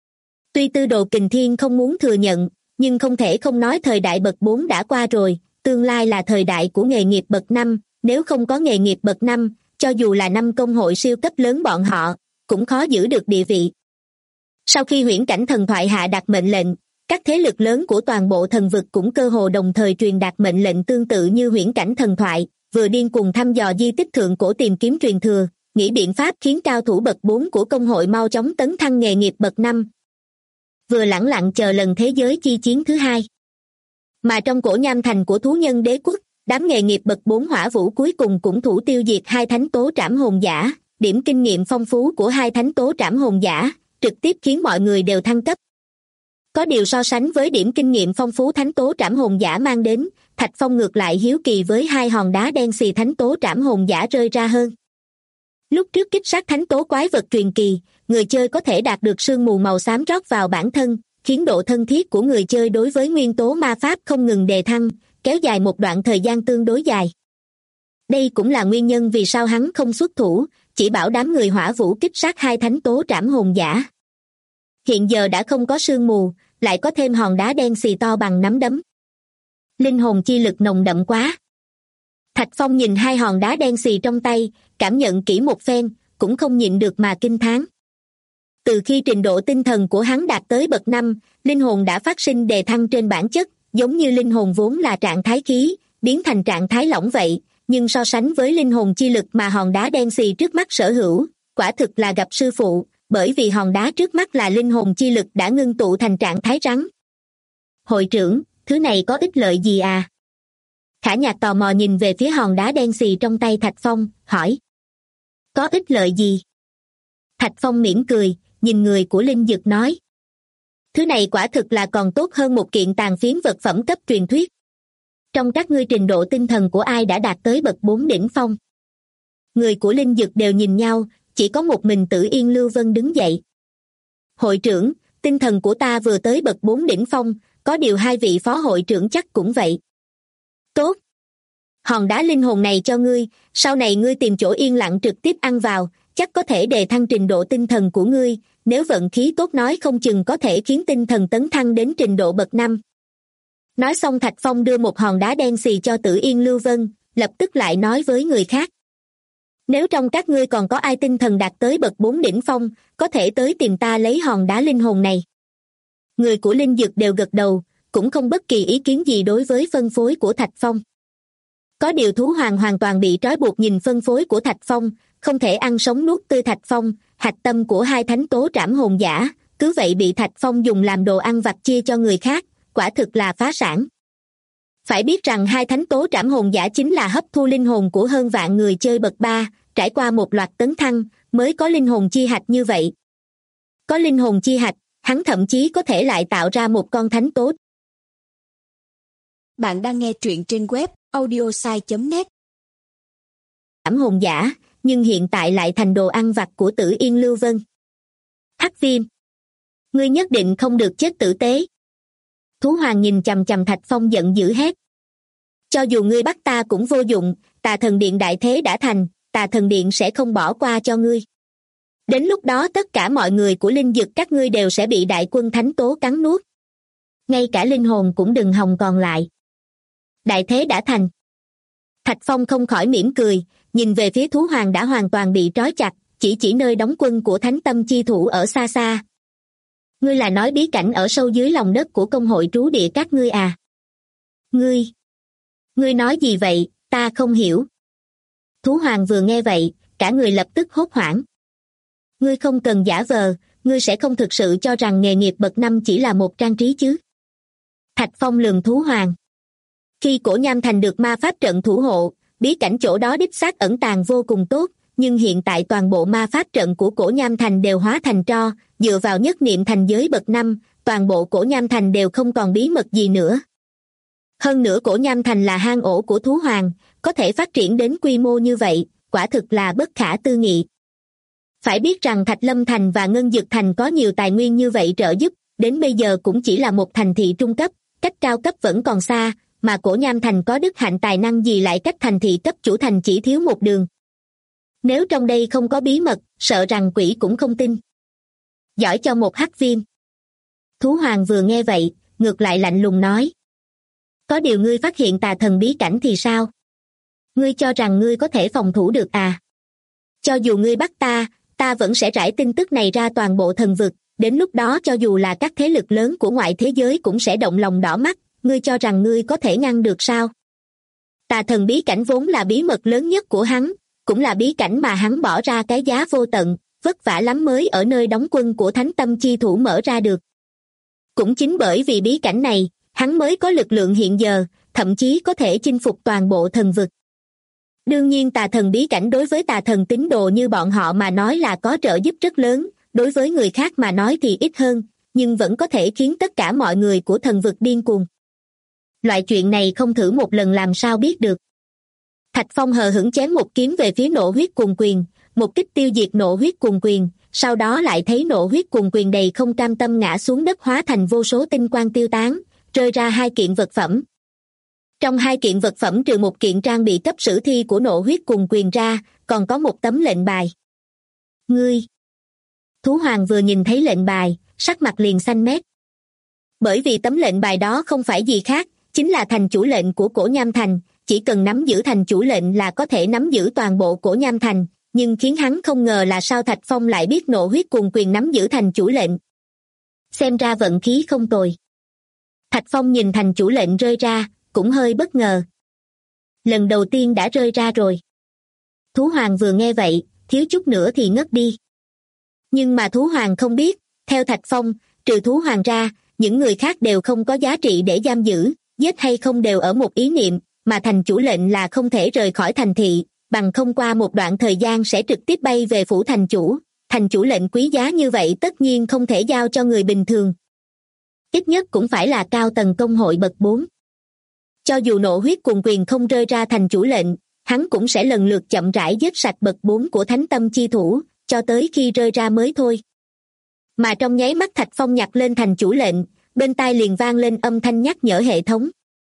Tuy Tư Đồ Kình Thiên không muốn thừa nhận, nhưng không thể không nói thời đại bậc 4 đã qua rồi, tương lai là thời đại của nghề nghiệp bậc 5, nếu không có nghề nghiệp bậc 5, cho dù là 5 công hội siêu cấp lớn bọn họ, cũng khó giữ được địa vị. Sau khi huyễn cảnh thần thoại hạ đạt mệnh lệnh, các thế lực lớn của toàn bộ thần vực cũng cơ hồ đồng thời truyền đạt mệnh lệnh tương tự như huyễn cảnh thần thoại, vừa điên cuồng thăm dò di tích thượng cổ tìm kiếm truyền thừa, nghĩ biện pháp khiến cao thủ bậc 4 của công hội mau chóng tấn thăng nghề nghiệp bậc 5. Vừa lẳng lặng chờ lần thế giới chi chiến thứ 2. Mà trong Cổ Nham Thành của thú nhân đế quốc, đám nghề nghiệp bậc 4 hỏa vũ cuối cùng cũng thủ tiêu diệt hai thánh tố trảm hồn giả, điểm kinh nghiệm phong phú của hai thánh tố trảm hồn giả, trực tiếp khiến mọi người đều thăng cấp. Có điều so sánh với điểm kinh nghiệm phong phú thánh tố trảm hồn giả mang đến, Thạch Phong ngược lại hiếu kỳ với hai hòn đá đen xì thánh tố trảm hồn giả rơi ra hơn. Lúc trước kích sát thánh tố quái vật truyền kỳ, người chơi có thể đạt được sương mù màu xám rót vào bản thân, khiến độ thân thiết của người chơi đối với nguyên tố ma pháp không ngừng đề thăng, kéo dài một đoạn thời gian tương đối dài. Đây cũng là nguyên nhân vì sao hắn không xuất thủ, chỉ bảo đám người hỏa vũ kích sát hai thánh tố trảm hồn giả. Hiện giờ đã không có sương mù, lại có thêm hòn đá đen xì to bằng nắm đấm. Linh hồn chi lực nồng đậm quá. Thạch Phong nhìn hai hòn đá đen xì trong tay, cảm nhận kỹ một phen, cũng không nhịn được mà kinh thán. Từ khi trình độ tinh thần của hắn đạt tới bậc 5, linh hồn đã phát sinh đề thăng trên bản chất, giống như linh hồn vốn là trạng thái khí, biến thành trạng thái lỏng vậy, nhưng so sánh với linh hồn chi lực mà hòn đá đen xì trước mắt sở hữu, quả thực là gặp sư phụ, bởi vì hòn đá trước mắt là linh hồn chi lực đã ngưng tụ thành trạng thái rắn. Hội trưởng, thứ này có ích lợi gì à? Khả Nhạc tò mò nhìn về phía hòn đá đen xì trong tay Thạch Phong, hỏi. Có ích lợi gì? Thạch Phong mỉm cười, nhìn người của Linh Dực nói. Thứ này quả thực là còn tốt hơn một kiện tàn phiến vật phẩm cấp truyền thuyết. Trong các ngươi trình độ tinh thần của ai đã đạt tới bậc 4 đỉnh phong? Người của Linh Dực đều nhìn nhau, chỉ có một mình Tử Yên Lưu Vân đứng dậy. Hội trưởng, tinh thần của ta vừa tới bậc 4 đỉnh phong, có điều hai vị phó hội trưởng chắc cũng vậy. Tốt. Hòn đá linh hồn này cho ngươi, sau này ngươi tìm chỗ yên lặng trực tiếp ăn vào, chắc có thể đề thăng trình độ tinh thần của ngươi, nếu vận khí tốt nói không chừng có thể khiến tinh thần tấn thăng đến trình độ bậc 5. Nói xong Thạch Phong đưa một hòn đá đen xì cho Tử Yên Lưu Vân, lập tức lại nói với người khác. Nếu trong các ngươi còn có ai tinh thần đạt tới bậc 4 đỉnh phong, có thể tới tìm ta lấy hòn đá linh hồn này. Người của Linh Dực đều gật đầu, cũng không bất kỳ ý kiến gì đối với phân phối của Thạch Phong. Có điều Thú Hoàng hoàn toàn bị trói buộc nhìn phân phối của Thạch Phong, không thể ăn sống nuốt tươi Thạch Phong, hạch tâm của hai thánh tố trảm hồn giả, cứ vậy bị Thạch Phong dùng làm đồ ăn vặt chia cho người khác, quả thực là phá sản. Phải biết rằng hai thánh tố trảm hồn giả chính là hấp thu linh hồn của hơn vạn người chơi bậc 3, trải qua một loạt tấn thăng, mới có linh hồn chi hạch như vậy. Có linh hồn chi hạch, hắn thậm chí có thể lại tạo ra một con thánh tố. Bạn đang nghe truyện trên web audiosai.net. Trảm hồn giả, nhưng hiện tại lại thành đồ ăn vặt của Tử Yên Lưu Vân. Hắc Viêm, ngươi nhất định không được chết tử tế. Thú Hoàng nhìn chằm chằm Thạch Phong giận dữ hét. Cho dù ngươi bắt ta cũng vô dụng, Tà Thần Điện đại thế đã thành, Tà Thần Điện sẽ không bỏ qua cho ngươi. Đến lúc đó tất cả mọi người của Linh Dực các ngươi đều sẽ bị đại quân thánh tố cắn nuốt. Ngay cả linh hồn cũng đừng hòng còn lại. Đại thế đã thành. Thạch Phong không khỏi mỉm cười, nhìn về phía Thú Hoàng đã hoàn toàn bị trói chặt, chỉ nơi đóng quân của Thánh Tâm Chi Thủ ở xa xa. Ngươi là nói bí cảnh ở sâu dưới lòng đất của công hội trú địa các ngươi à? Ngươi nói gì vậy, ta không hiểu. Thú Hoàng vừa nghe vậy, cả người lập tức hốt hoảng. Ngươi không cần giả vờ, ngươi sẽ không thực sự cho rằng nghề nghiệp bậc 5 chỉ là một trang trí chứ? Thạch Phong lườm Thú Hoàng. Khi Cổ Nham Thành được ma pháp trận thủ hộ, bí cảnh chỗ đó đích xác ẩn tàng vô cùng tốt, nhưng hiện tại toàn bộ ma pháp trận của Cổ Nham Thành đều hóa thành tro, dựa vào nhất niệm thành giới bậc 5, toàn bộ Cổ Nham Thành đều không còn bí mật gì nữa. Hơn nữa Cổ Nham Thành là hang ổ của Thú Hoàng, có thể phát triển đến quy mô như vậy, quả thực là bất khả tư nghị. Phải biết rằng Thạch Lâm Thành và Ngân Dực Thành có nhiều tài nguyên như vậy trợ giúp, đến bây giờ cũng chỉ là một thành thị trung cấp, cách cao cấp vẫn còn xa, mà Cổ Nham Thành có đức hạnh tài năng gì lại cách thành thị cấp chủ thành chỉ thiếu một đường. Nếu trong đây không có bí mật, sợ rằng quỷ cũng không tin. Giỏi cho một Hắc Viêm. Thú Hoàng vừa nghe vậy, ngược lại lạnh lùng nói. Có điều ngươi phát hiện tà thần bí cảnh thì sao? Ngươi cho rằng ngươi có thể phòng thủ được à? Cho dù ngươi bắt ta vẫn sẽ rải tin tức này ra toàn bộ thần vực, đến lúc đó cho dù là các thế lực lớn của ngoại thế giới cũng sẽ động lòng đỏ mắt, ngươi cho rằng ngươi có thể ngăn được sao? Tà thần bí cảnh vốn là bí mật lớn nhất của hắn, cũng là bí cảnh mà hắn bỏ ra cái giá vô tận, vất vả lắm mới ở nơi đóng quân của Thánh Tâm Chi Thủ mở ra được. Cũng chính bởi vì bí cảnh này, hắn mới có lực lượng hiện giờ, thậm chí có thể chinh phục toàn bộ thần vực. Đương nhiên tà thần bí cảnh đối với tà thần tín đồ như bọn họ mà nói là có trợ giúp rất lớn, đối với người khác mà nói thì ít hơn, nhưng vẫn có thể khiến tất cả mọi người của thần vực điên cuồng. Loại chuyện này không thử một lần làm sao biết được. Thạch Phong hờ hững chém một kiếm về phía Nộ Huyết Cuồng Quyền, một kích tiêu diệt Nộ Huyết Cuồng Quyền, sau đó lại thấy Nộ Huyết Cuồng Quyền đầy không cam tâm ngã xuống đất hóa thành vô số tinh quang tiêu tán, rơi ra hai kiện vật phẩm. Trong hai kiện vật phẩm trừ một kiện trang bị cấp sử thi của Nộ Huyết Cuồng Quyền ra, còn có một tấm lệnh bài. Ngươi! Thú Hoàng vừa nhìn thấy lệnh bài, sắc mặt liền xanh mét. Bởi vì tấm lệnh bài đó không phải gì khác, chính là thành chủ lệnh của Cổ Nham Thành, chỉ cần nắm giữ thành chủ lệnh là có thể nắm giữ toàn bộ Cổ Nham Thành, nhưng khiến hắn không ngờ là sao Thạch Phong lại biết nộ huyết cuồng quyền nắm giữ thành chủ lệnh. Xem ra vận khí không tồi. Thạch Phong nhìn thành chủ lệnh rơi ra, cũng hơi bất ngờ. Lần đầu tiên đã rơi ra rồi. Thú Hoàng vừa nghe vậy, thiếu chút nữa thì ngất đi. Nhưng mà Thú Hoàng không biết, theo Thạch Phong, trừ Thú Hoàng ra, những người khác đều không có giá trị để giam giữ, giết hay không đều ở một ý niệm, mà thành chủ lệnh là không thể rời khỏi thành thị, bằng không qua một đoạn thời gian sẽ trực tiếp bay về phủ thành chủ lệnh quý giá như vậy tất nhiên không thể giao cho người bình thường. Ít nhất cũng phải là cao tầng công hội bậc 4. Cho dù nộ huyết cuồng quyền không rơi ra thành chủ lệnh, hắn cũng sẽ lần lượt chậm rãi giết sạch bậc 4 của thánh tâm chi thủ, cho tới khi rơi ra mới thôi. Mà trong nháy mắt Thạch Phong nhặt lên thành chủ lệnh, bên tai liền vang lên âm thanh nhắc nhở hệ thống.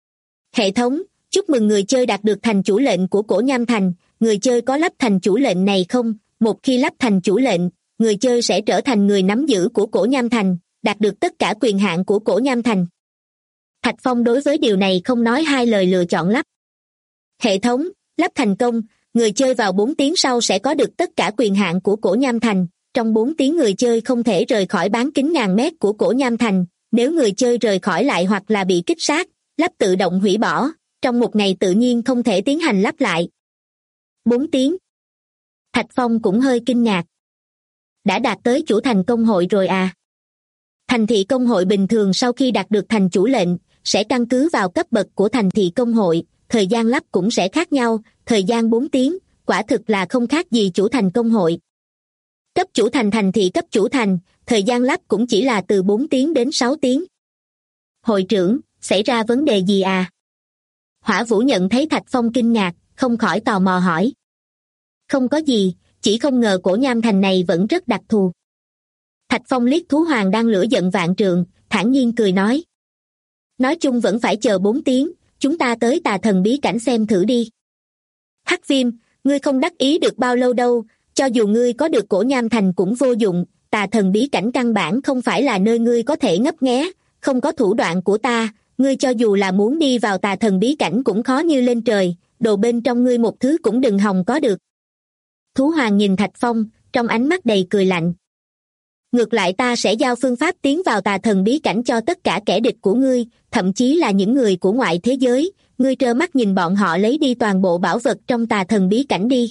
Hệ thống, chúc mừng người chơi đạt được thành chủ lệnh của Cổ Nham Thành, người chơi có lắp thành chủ lệnh này không? Một khi lắp thành chủ lệnh, người chơi sẽ trở thành người nắm giữ của Cổ Nham Thành, đạt được tất cả quyền hạn của Cổ Nham Thành. Thạch Phong đối với điều này không nói hai lời lựa chọn lắp. Hệ thống, lắp thành công, người chơi vào 4 tiếng sau sẽ có được tất cả quyền hạn của Cổ Nham Thành. Trong 4 tiếng người chơi không thể rời khỏi bán kính ngàn mét của Cổ Nham Thành, nếu người chơi rời khỏi lại hoặc là bị kích sát, lắp tự động hủy bỏ, trong một ngày tự nhiên không thể tiến hành lắp lại. 4 tiếng. Thạch Phong cũng hơi kinh ngạc. Đã đạt tới chủ thành công hội rồi à? Thành thị công hội bình thường sau khi đạt được thành chủ lệnh, sẽ căn cứ vào cấp bậc của thành thị công hội, thời gian lắp cũng sẽ khác nhau, thời gian 4 tiếng, quả thực là không khác gì chủ thành công hội. Cấp chủ thành thành thị cấp chủ thành, thời gian lắp cũng chỉ là từ 4 tiếng đến 6 tiếng. Hội trưởng, xảy ra vấn đề gì à? Hỏa Vũ nhận thấy Thạch Phong kinh ngạc, không khỏi tò mò hỏi. Không có gì, chỉ không ngờ Cổ Nham Thành này vẫn rất đặc thù. Thạch Phong liếc Thú Hoàng đang lửa giận vạn trượng, thản nhiên cười nói. Nói chung vẫn phải chờ 4 tiếng, chúng ta tới Tà Thần bí cảnh xem thử đi. Hắc Viêm, ngươi không đắc ý được bao lâu đâu, cho dù ngươi có được Cổ Nham Thành cũng vô dụng, Tà Thần bí cảnh căn bản không phải là nơi ngươi có thể ngấp nghé, không có thủ đoạn của ta, ngươi cho dù là muốn đi vào Tà Thần bí cảnh cũng khó như lên trời, đồ bên trong ngươi một thứ cũng đừng hòng có được. Thú Hoàng nhìn Thạch Phong, trong ánh mắt đầy cười lạnh. Ngược lại ta sẽ giao phương pháp tiến vào Tà Thần bí cảnh cho tất cả kẻ địch của ngươi, thậm chí là những người của ngoại thế giới, ngươi trơ mắt nhìn bọn họ lấy đi toàn bộ bảo vật trong Tà Thần bí cảnh đi.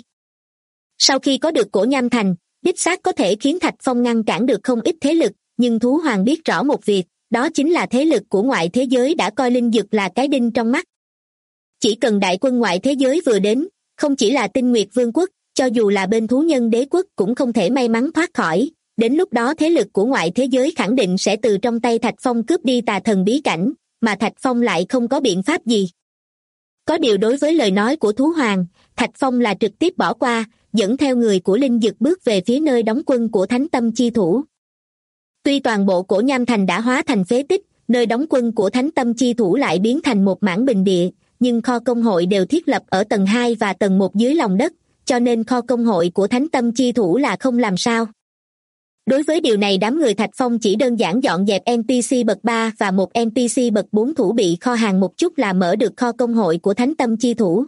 Sau khi có được Cổ Nham Thành, đích xác có thể khiến Thạch Phong ngăn cản được không ít thế lực, nhưng Thú Hoàng biết rõ một việc, đó chính là thế lực của ngoại thế giới đã coi linh dực là cái đinh trong mắt. Chỉ cần đại quân ngoại thế giới vừa đến, không chỉ là Tinh Nguyệt Vương quốc, cho dù là bên Thú Nhân Đế quốc cũng không thể may mắn thoát khỏi, đến lúc đó thế lực của ngoại thế giới khẳng định sẽ từ trong tay Thạch Phong cướp đi Tà Thần bí cảnh, mà Thạch Phong lại không có biện pháp gì. Có điều đối với lời nói của Thú Hoàng, Thạch Phong là trực tiếp bỏ qua, dẫn theo người của linh dực bước về phía nơi đóng quân của Thánh Tâm chi thủ. Tuy toàn bộ Cổ Nham Thành đã hóa thành phế tích, nơi đóng quân của Thánh Tâm chi thủ lại biến thành một mảng bình địa, nhưng kho công hội đều thiết lập ở tầng 2 và tầng 1 dưới lòng đất, cho nên kho công hội của Thánh Tâm chi thủ là không làm sao. Đối với điều này đám người Thạch Phong chỉ đơn giản dọn dẹp NPC bậc 3 và một NPC bậc 4 thủ bị kho hàng một chút là mở được kho công hội của Thánh Tâm chi thủ.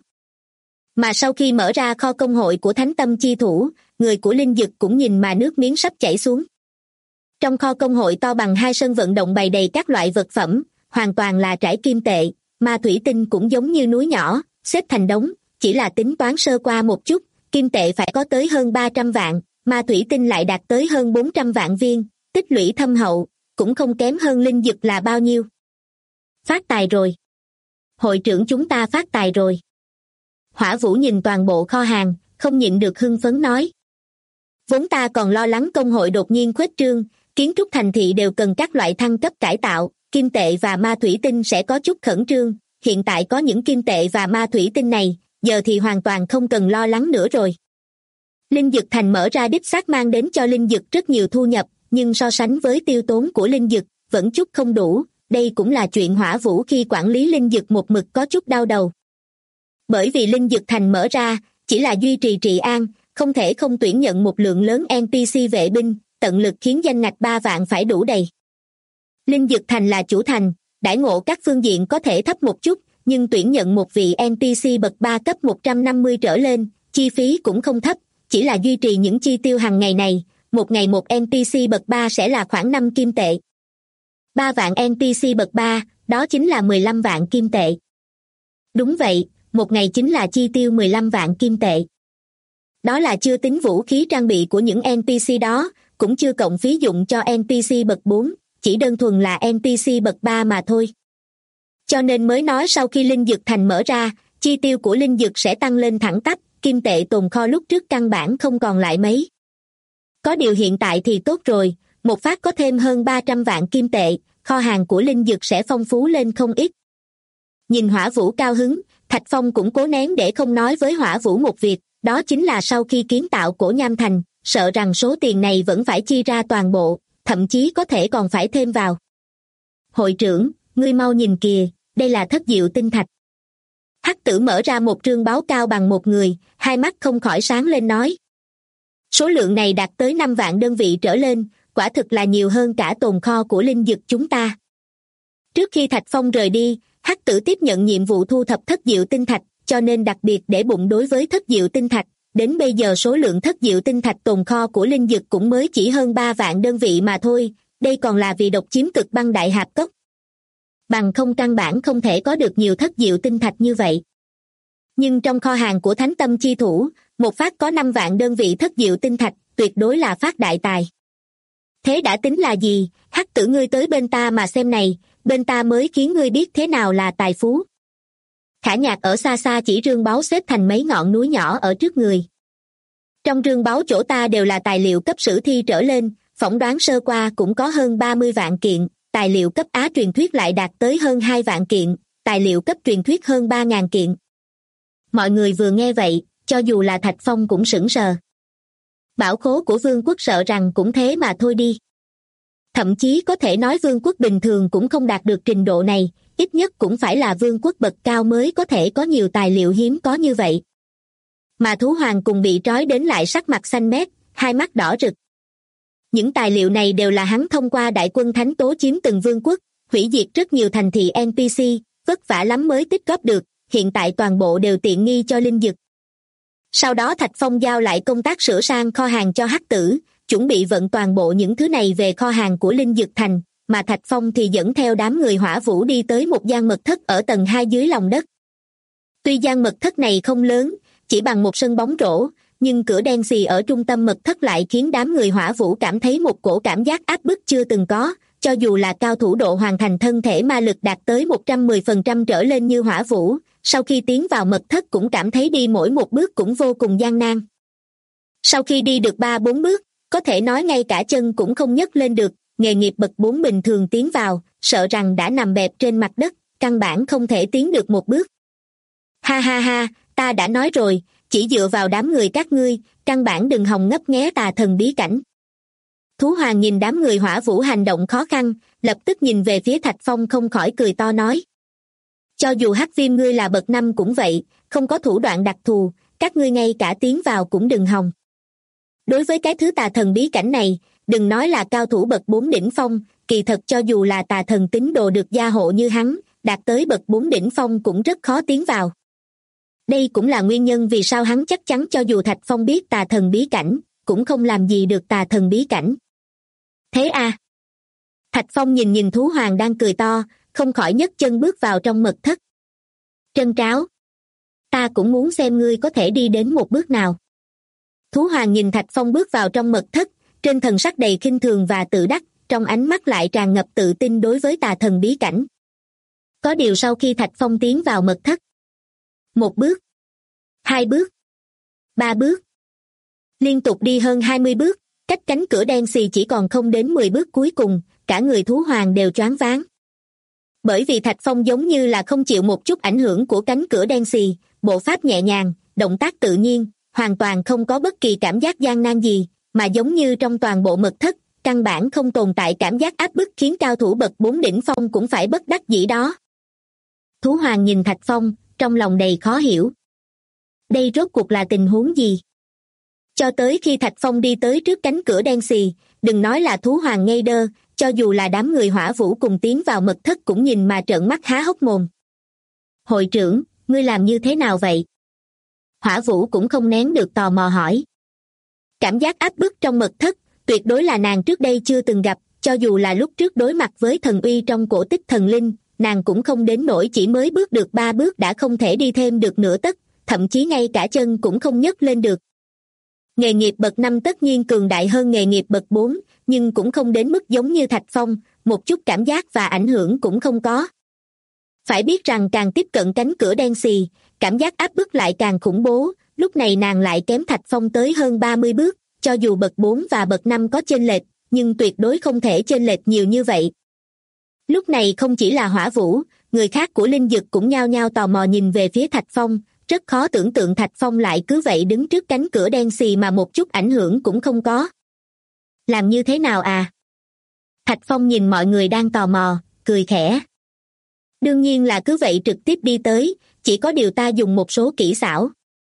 Mà sau khi mở ra kho công hội của Thánh Tâm chi thủ, người của linh dực cũng nhìn mà nước miếng sắp chảy xuống. Trong kho công hội to bằng 2 sân vận động bày đầy các loại vật phẩm, hoàn toàn là trải kim tệ, ma thủy tinh cũng giống như núi nhỏ, xếp thành đống, chỉ là tính toán sơ qua một chút, kim tệ phải có tới hơn 300 vạn, ma thủy tinh lại đạt tới hơn 400 vạn viên, tích lũy thâm hậu, cũng không kém hơn linh dực là bao nhiêu. Phát tài rồi. Hội trưởng chúng ta phát tài rồi. Hỏa Vũ nhìn toàn bộ kho hàng, không nhịn được hưng phấn nói. Vốn ta còn lo lắng công hội đột nhiên khuếch trương, kiến trúc thành thị đều cần các loại thăng cấp cải tạo, kim tệ và ma thủy tinh sẽ có chút khẩn trương, hiện tại có những kim tệ và ma thủy tinh này, giờ thì hoàn toàn không cần lo lắng nữa rồi. Linh dực thành mở ra đích xác mang đến cho linh dực rất nhiều thu nhập, nhưng so sánh với tiêu tốn của linh dực, vẫn chút không đủ, đây cũng là chuyện Hỏa Vũ khi quản lý linh dực một mực có chút đau đầu. Bởi vì linh dực thành mở ra, chỉ là duy trì trị an, không thể không tuyển nhận một lượng lớn NPC vệ binh, tận lực khiến danh ngạch 3 vạn phải đủ đầy. Linh Dực Thành là chủ thành, đãi ngộ các phương diện có thể thấp một chút, nhưng tuyển nhận một vị NPC bậc 3 cấp 150 trở lên, chi phí cũng không thấp, chỉ là duy trì những chi tiêu hàng ngày này, một ngày một NPC bậc 3 sẽ là khoảng 5 kim tệ. 3 vạn NPC bậc 3, đó chính là 15 vạn kim tệ. Đúng vậy, một ngày chính là chi tiêu 15 vạn kim tệ. Đó là chưa tính vũ khí trang bị của những NPC đó, cũng chưa cộng phí dụng cho NPC bậc 4, chỉ đơn thuần là NPC bậc 3 mà thôi. Cho nên mới nói sau khi Linh Dực Thành mở ra, chi tiêu của Linh Dực sẽ tăng lên thẳng tắp, kim tệ tồn kho lúc trước căn bản không còn lại mấy. Có điều hiện tại thì tốt rồi, một phát có thêm hơn 300 vạn kim tệ, kho hàng của Linh Dực sẽ phong phú lên không ít. Nhìn Hỏa Vũ cao hứng, Thạch Phong cũng cố nén để không nói với Hỏa Vũ một việc, đó chính là sau khi kiến tạo Cổ Nham Thành, sợ rằng số tiền này vẫn phải chi ra toàn bộ, thậm chí có thể còn phải thêm vào. Hội trưởng, ngươi mau nhìn kìa, đây là Thất Diệu Tinh Thạch. Hắc Tử mở ra một trương báo cao bằng một người, hai mắt không khỏi sáng lên nói. Số lượng này đạt tới 5 vạn đơn vị trở lên, quả thực là nhiều hơn cả tồn kho của Linh Dực chúng ta. Trước khi Thạch Phong rời đi, Hắc Tử tiếp nhận nhiệm vụ thu thập Thất Diệu Tinh Thạch, cho nên đặc biệt để bụng đối với Thất Diệu Tinh Thạch. Đến bây giờ số lượng Thất Diệu Tinh Thạch tồn kho của Linh Dực cũng mới chỉ hơn 3 vạn đơn vị mà thôi, đây còn là vì độc chiếm Cực Băng Đại Hạp Cốc. Bằng không căn bản không thể có được nhiều Thất Diệu Tinh Thạch như vậy. Nhưng trong kho hàng của Thánh Tâm Chi Thủ, một phát có 5 vạn đơn vị Thất Diệu Tinh Thạch, tuyệt đối là phát đại tài. Thế đã tính là gì, Hắc Tử ngươi tới bên ta mà xem này, bên ta mới khiến ngươi biết thế nào là tài phú. Khả Nhạc ở xa xa chỉ rương báu xếp thành mấy ngọn núi nhỏ ở trước người. Trong rương báu chỗ ta đều là tài liệu cấp sử thi trở lên, phỏng đoán sơ qua cũng có hơn 30 vạn kiện, tài liệu cấp Á truyền thuyết lại đạt tới hơn 2 vạn kiện, tài liệu cấp truyền thuyết hơn 3.000 kiện. Mọi người vừa nghe vậy, cho dù là Thạch Phong cũng sững sờ. Bảo khố của vương quốc sợ rằng cũng thế mà thôi đi. Thậm chí có thể nói vương quốc bình thường cũng không đạt được trình độ này, ít nhất cũng phải là vương quốc bậc cao mới có thể có nhiều tài liệu hiếm có như vậy. Mà Thú Hoàng cùng bị trói đến lại sắc mặt xanh mét, hai mắt đỏ rực. Những tài liệu này đều là hắn thông qua đại quân thánh tố chiếm từng vương quốc, hủy diệt rất nhiều thành thị NPC, vất vả lắm mới tích góp được, hiện tại toàn bộ đều tiện nghi cho Linh Dực. Sau đó Thạch Phong giao lại công tác sửa sang kho hàng cho Hắc Tử, chuẩn bị vận toàn bộ những thứ này về kho hàng của Linh Dực Thành, mà Thạch Phong thì dẫn theo đám người Hỏa Vũ đi tới một gian mật thất ở tầng 2 dưới lòng đất. Tuy gian mật thất này không lớn, chỉ bằng một sân bóng rổ, nhưng cửa đen xì ở trung tâm mật thất lại khiến đám người Hỏa Vũ cảm thấy một cổ cảm giác áp bức chưa từng có, cho dù là cao thủ độ hoàn thành thân thể ma lực đạt tới 110% trở lên như Hỏa Vũ, sau khi tiến vào mật thất cũng cảm thấy đi mỗi một bước cũng vô cùng gian nan. Sau khi đi được 3-4 bước, có thể nói ngay cả chân cũng không nhấc lên được, nghề nghiệp bậc 4 bình thường tiến vào, sợ rằng đã nằm bẹp trên mặt đất, căn bản không thể tiến được một bước. Ha ha ha, ta đã nói rồi, chỉ dựa vào đám người các ngươi, căn bản đừng hòng ngấp nghé tà thần bí cảnh. Thú Hoàng nhìn đám người Hỏa Vũ hành động khó khăn, lập tức nhìn về phía Thạch Phong không khỏi cười to nói. Cho dù Hắc Viêm ngươi là bậc 5 cũng vậy, không có thủ đoạn đặc thù, các ngươi ngay cả tiến vào cũng đừng hòng. Đối với cái thứ tà thần bí cảnh này, đừng nói là cao thủ bậc 4 đỉnh phong, kỳ thật cho dù là tà thần tín đồ được gia hộ như hắn, đạt tới bậc 4 đỉnh phong cũng rất khó tiến vào. Đây cũng là nguyên nhân vì sao hắn chắc chắn cho dù Thạch Phong biết tà thần bí cảnh, cũng không làm gì được tà thần bí cảnh. Thế à? Thạch Phong nhìn Thú Hoàng đang cười to, không khỏi nhấc chân bước vào trong mật thất. Trân Tráo, ta cũng muốn xem ngươi có thể đi đến một bước nào. Thú Hoàng nhìn Thạch Phong bước vào trong mật thất, trên thần sắc đầy khinh thường và tự đắc, trong ánh mắt lại tràn ngập tự tin đối với tà thần bí cảnh. Có điều sau khi Thạch Phong tiến vào mật thất, 1 bước, 2 bước, 3 bước, liên tục đi hơn 20 bước, cách cánh cửa đen xì chỉ còn không đến 10 bước cuối cùng, cả người Thú Hoàng đều choáng váng. Bởi vì Thạch Phong giống như là không chịu một chút ảnh hưởng của cánh cửa đen xì, bộ pháp nhẹ nhàng, động tác tự nhiên, hoàn toàn không có bất kỳ cảm giác gian nan gì, mà giống như trong toàn bộ mật thất, căn bản không tồn tại cảm giác áp bức khiến cao thủ bậc 4 đỉnh phong cũng phải bất đắc dĩ đó. Thú Hoàng nhìn Thạch Phong, trong lòng đầy khó hiểu. Đây rốt cuộc là tình huống gì? Cho tới khi Thạch Phong đi tới trước cánh cửa đen xì, đừng nói là thú hoàng ngây đơ, cho dù là đám người Hỏa Vũ cùng tiến vào mật thất cũng nhìn mà trợn mắt há hốc mồm. Hội trưởng, ngươi làm như thế nào vậy? Hỏa Vũ cũng không nén được tò mò hỏi. Cảm giác áp bức trong mật thất, tuyệt đối là nàng trước đây chưa từng gặp, cho dù là lúc trước đối mặt với thần uy trong cổ tích thần linh, nàng cũng không đến nỗi chỉ mới bước được 3 bước đã không thể đi thêm được nửa tấc, thậm chí ngay cả chân cũng không nhấc lên được. Nghề nghiệp bậc 5 tất nhiên cường đại hơn nghề nghiệp bậc 4, nhưng cũng không đến mức giống như Thạch Phong, một chút cảm giác và ảnh hưởng cũng không có. Phải biết rằng càng tiếp cận cánh cửa đen xì, cảm giác áp bức lại càng khủng bố, lúc này nàng lại kém Thạch Phong tới hơn 30 bước, cho dù bậc 4 và bậc 5 có chênh lệch, nhưng tuyệt đối không thể chênh lệch nhiều như vậy. Lúc này không chỉ là Hỏa Vũ, người khác của Linh Dực cũng nhao nhao tò mò nhìn về phía Thạch Phong, rất khó tưởng tượng Thạch Phong lại cứ vậy đứng trước cánh cửa đen xì mà một chút ảnh hưởng cũng không có. Làm như thế nào à? Thạch Phong nhìn mọi người đang tò mò, cười khẽ. Đương nhiên là cứ vậy trực tiếp đi tới, chỉ có điều ta dùng một số kỹ xảo.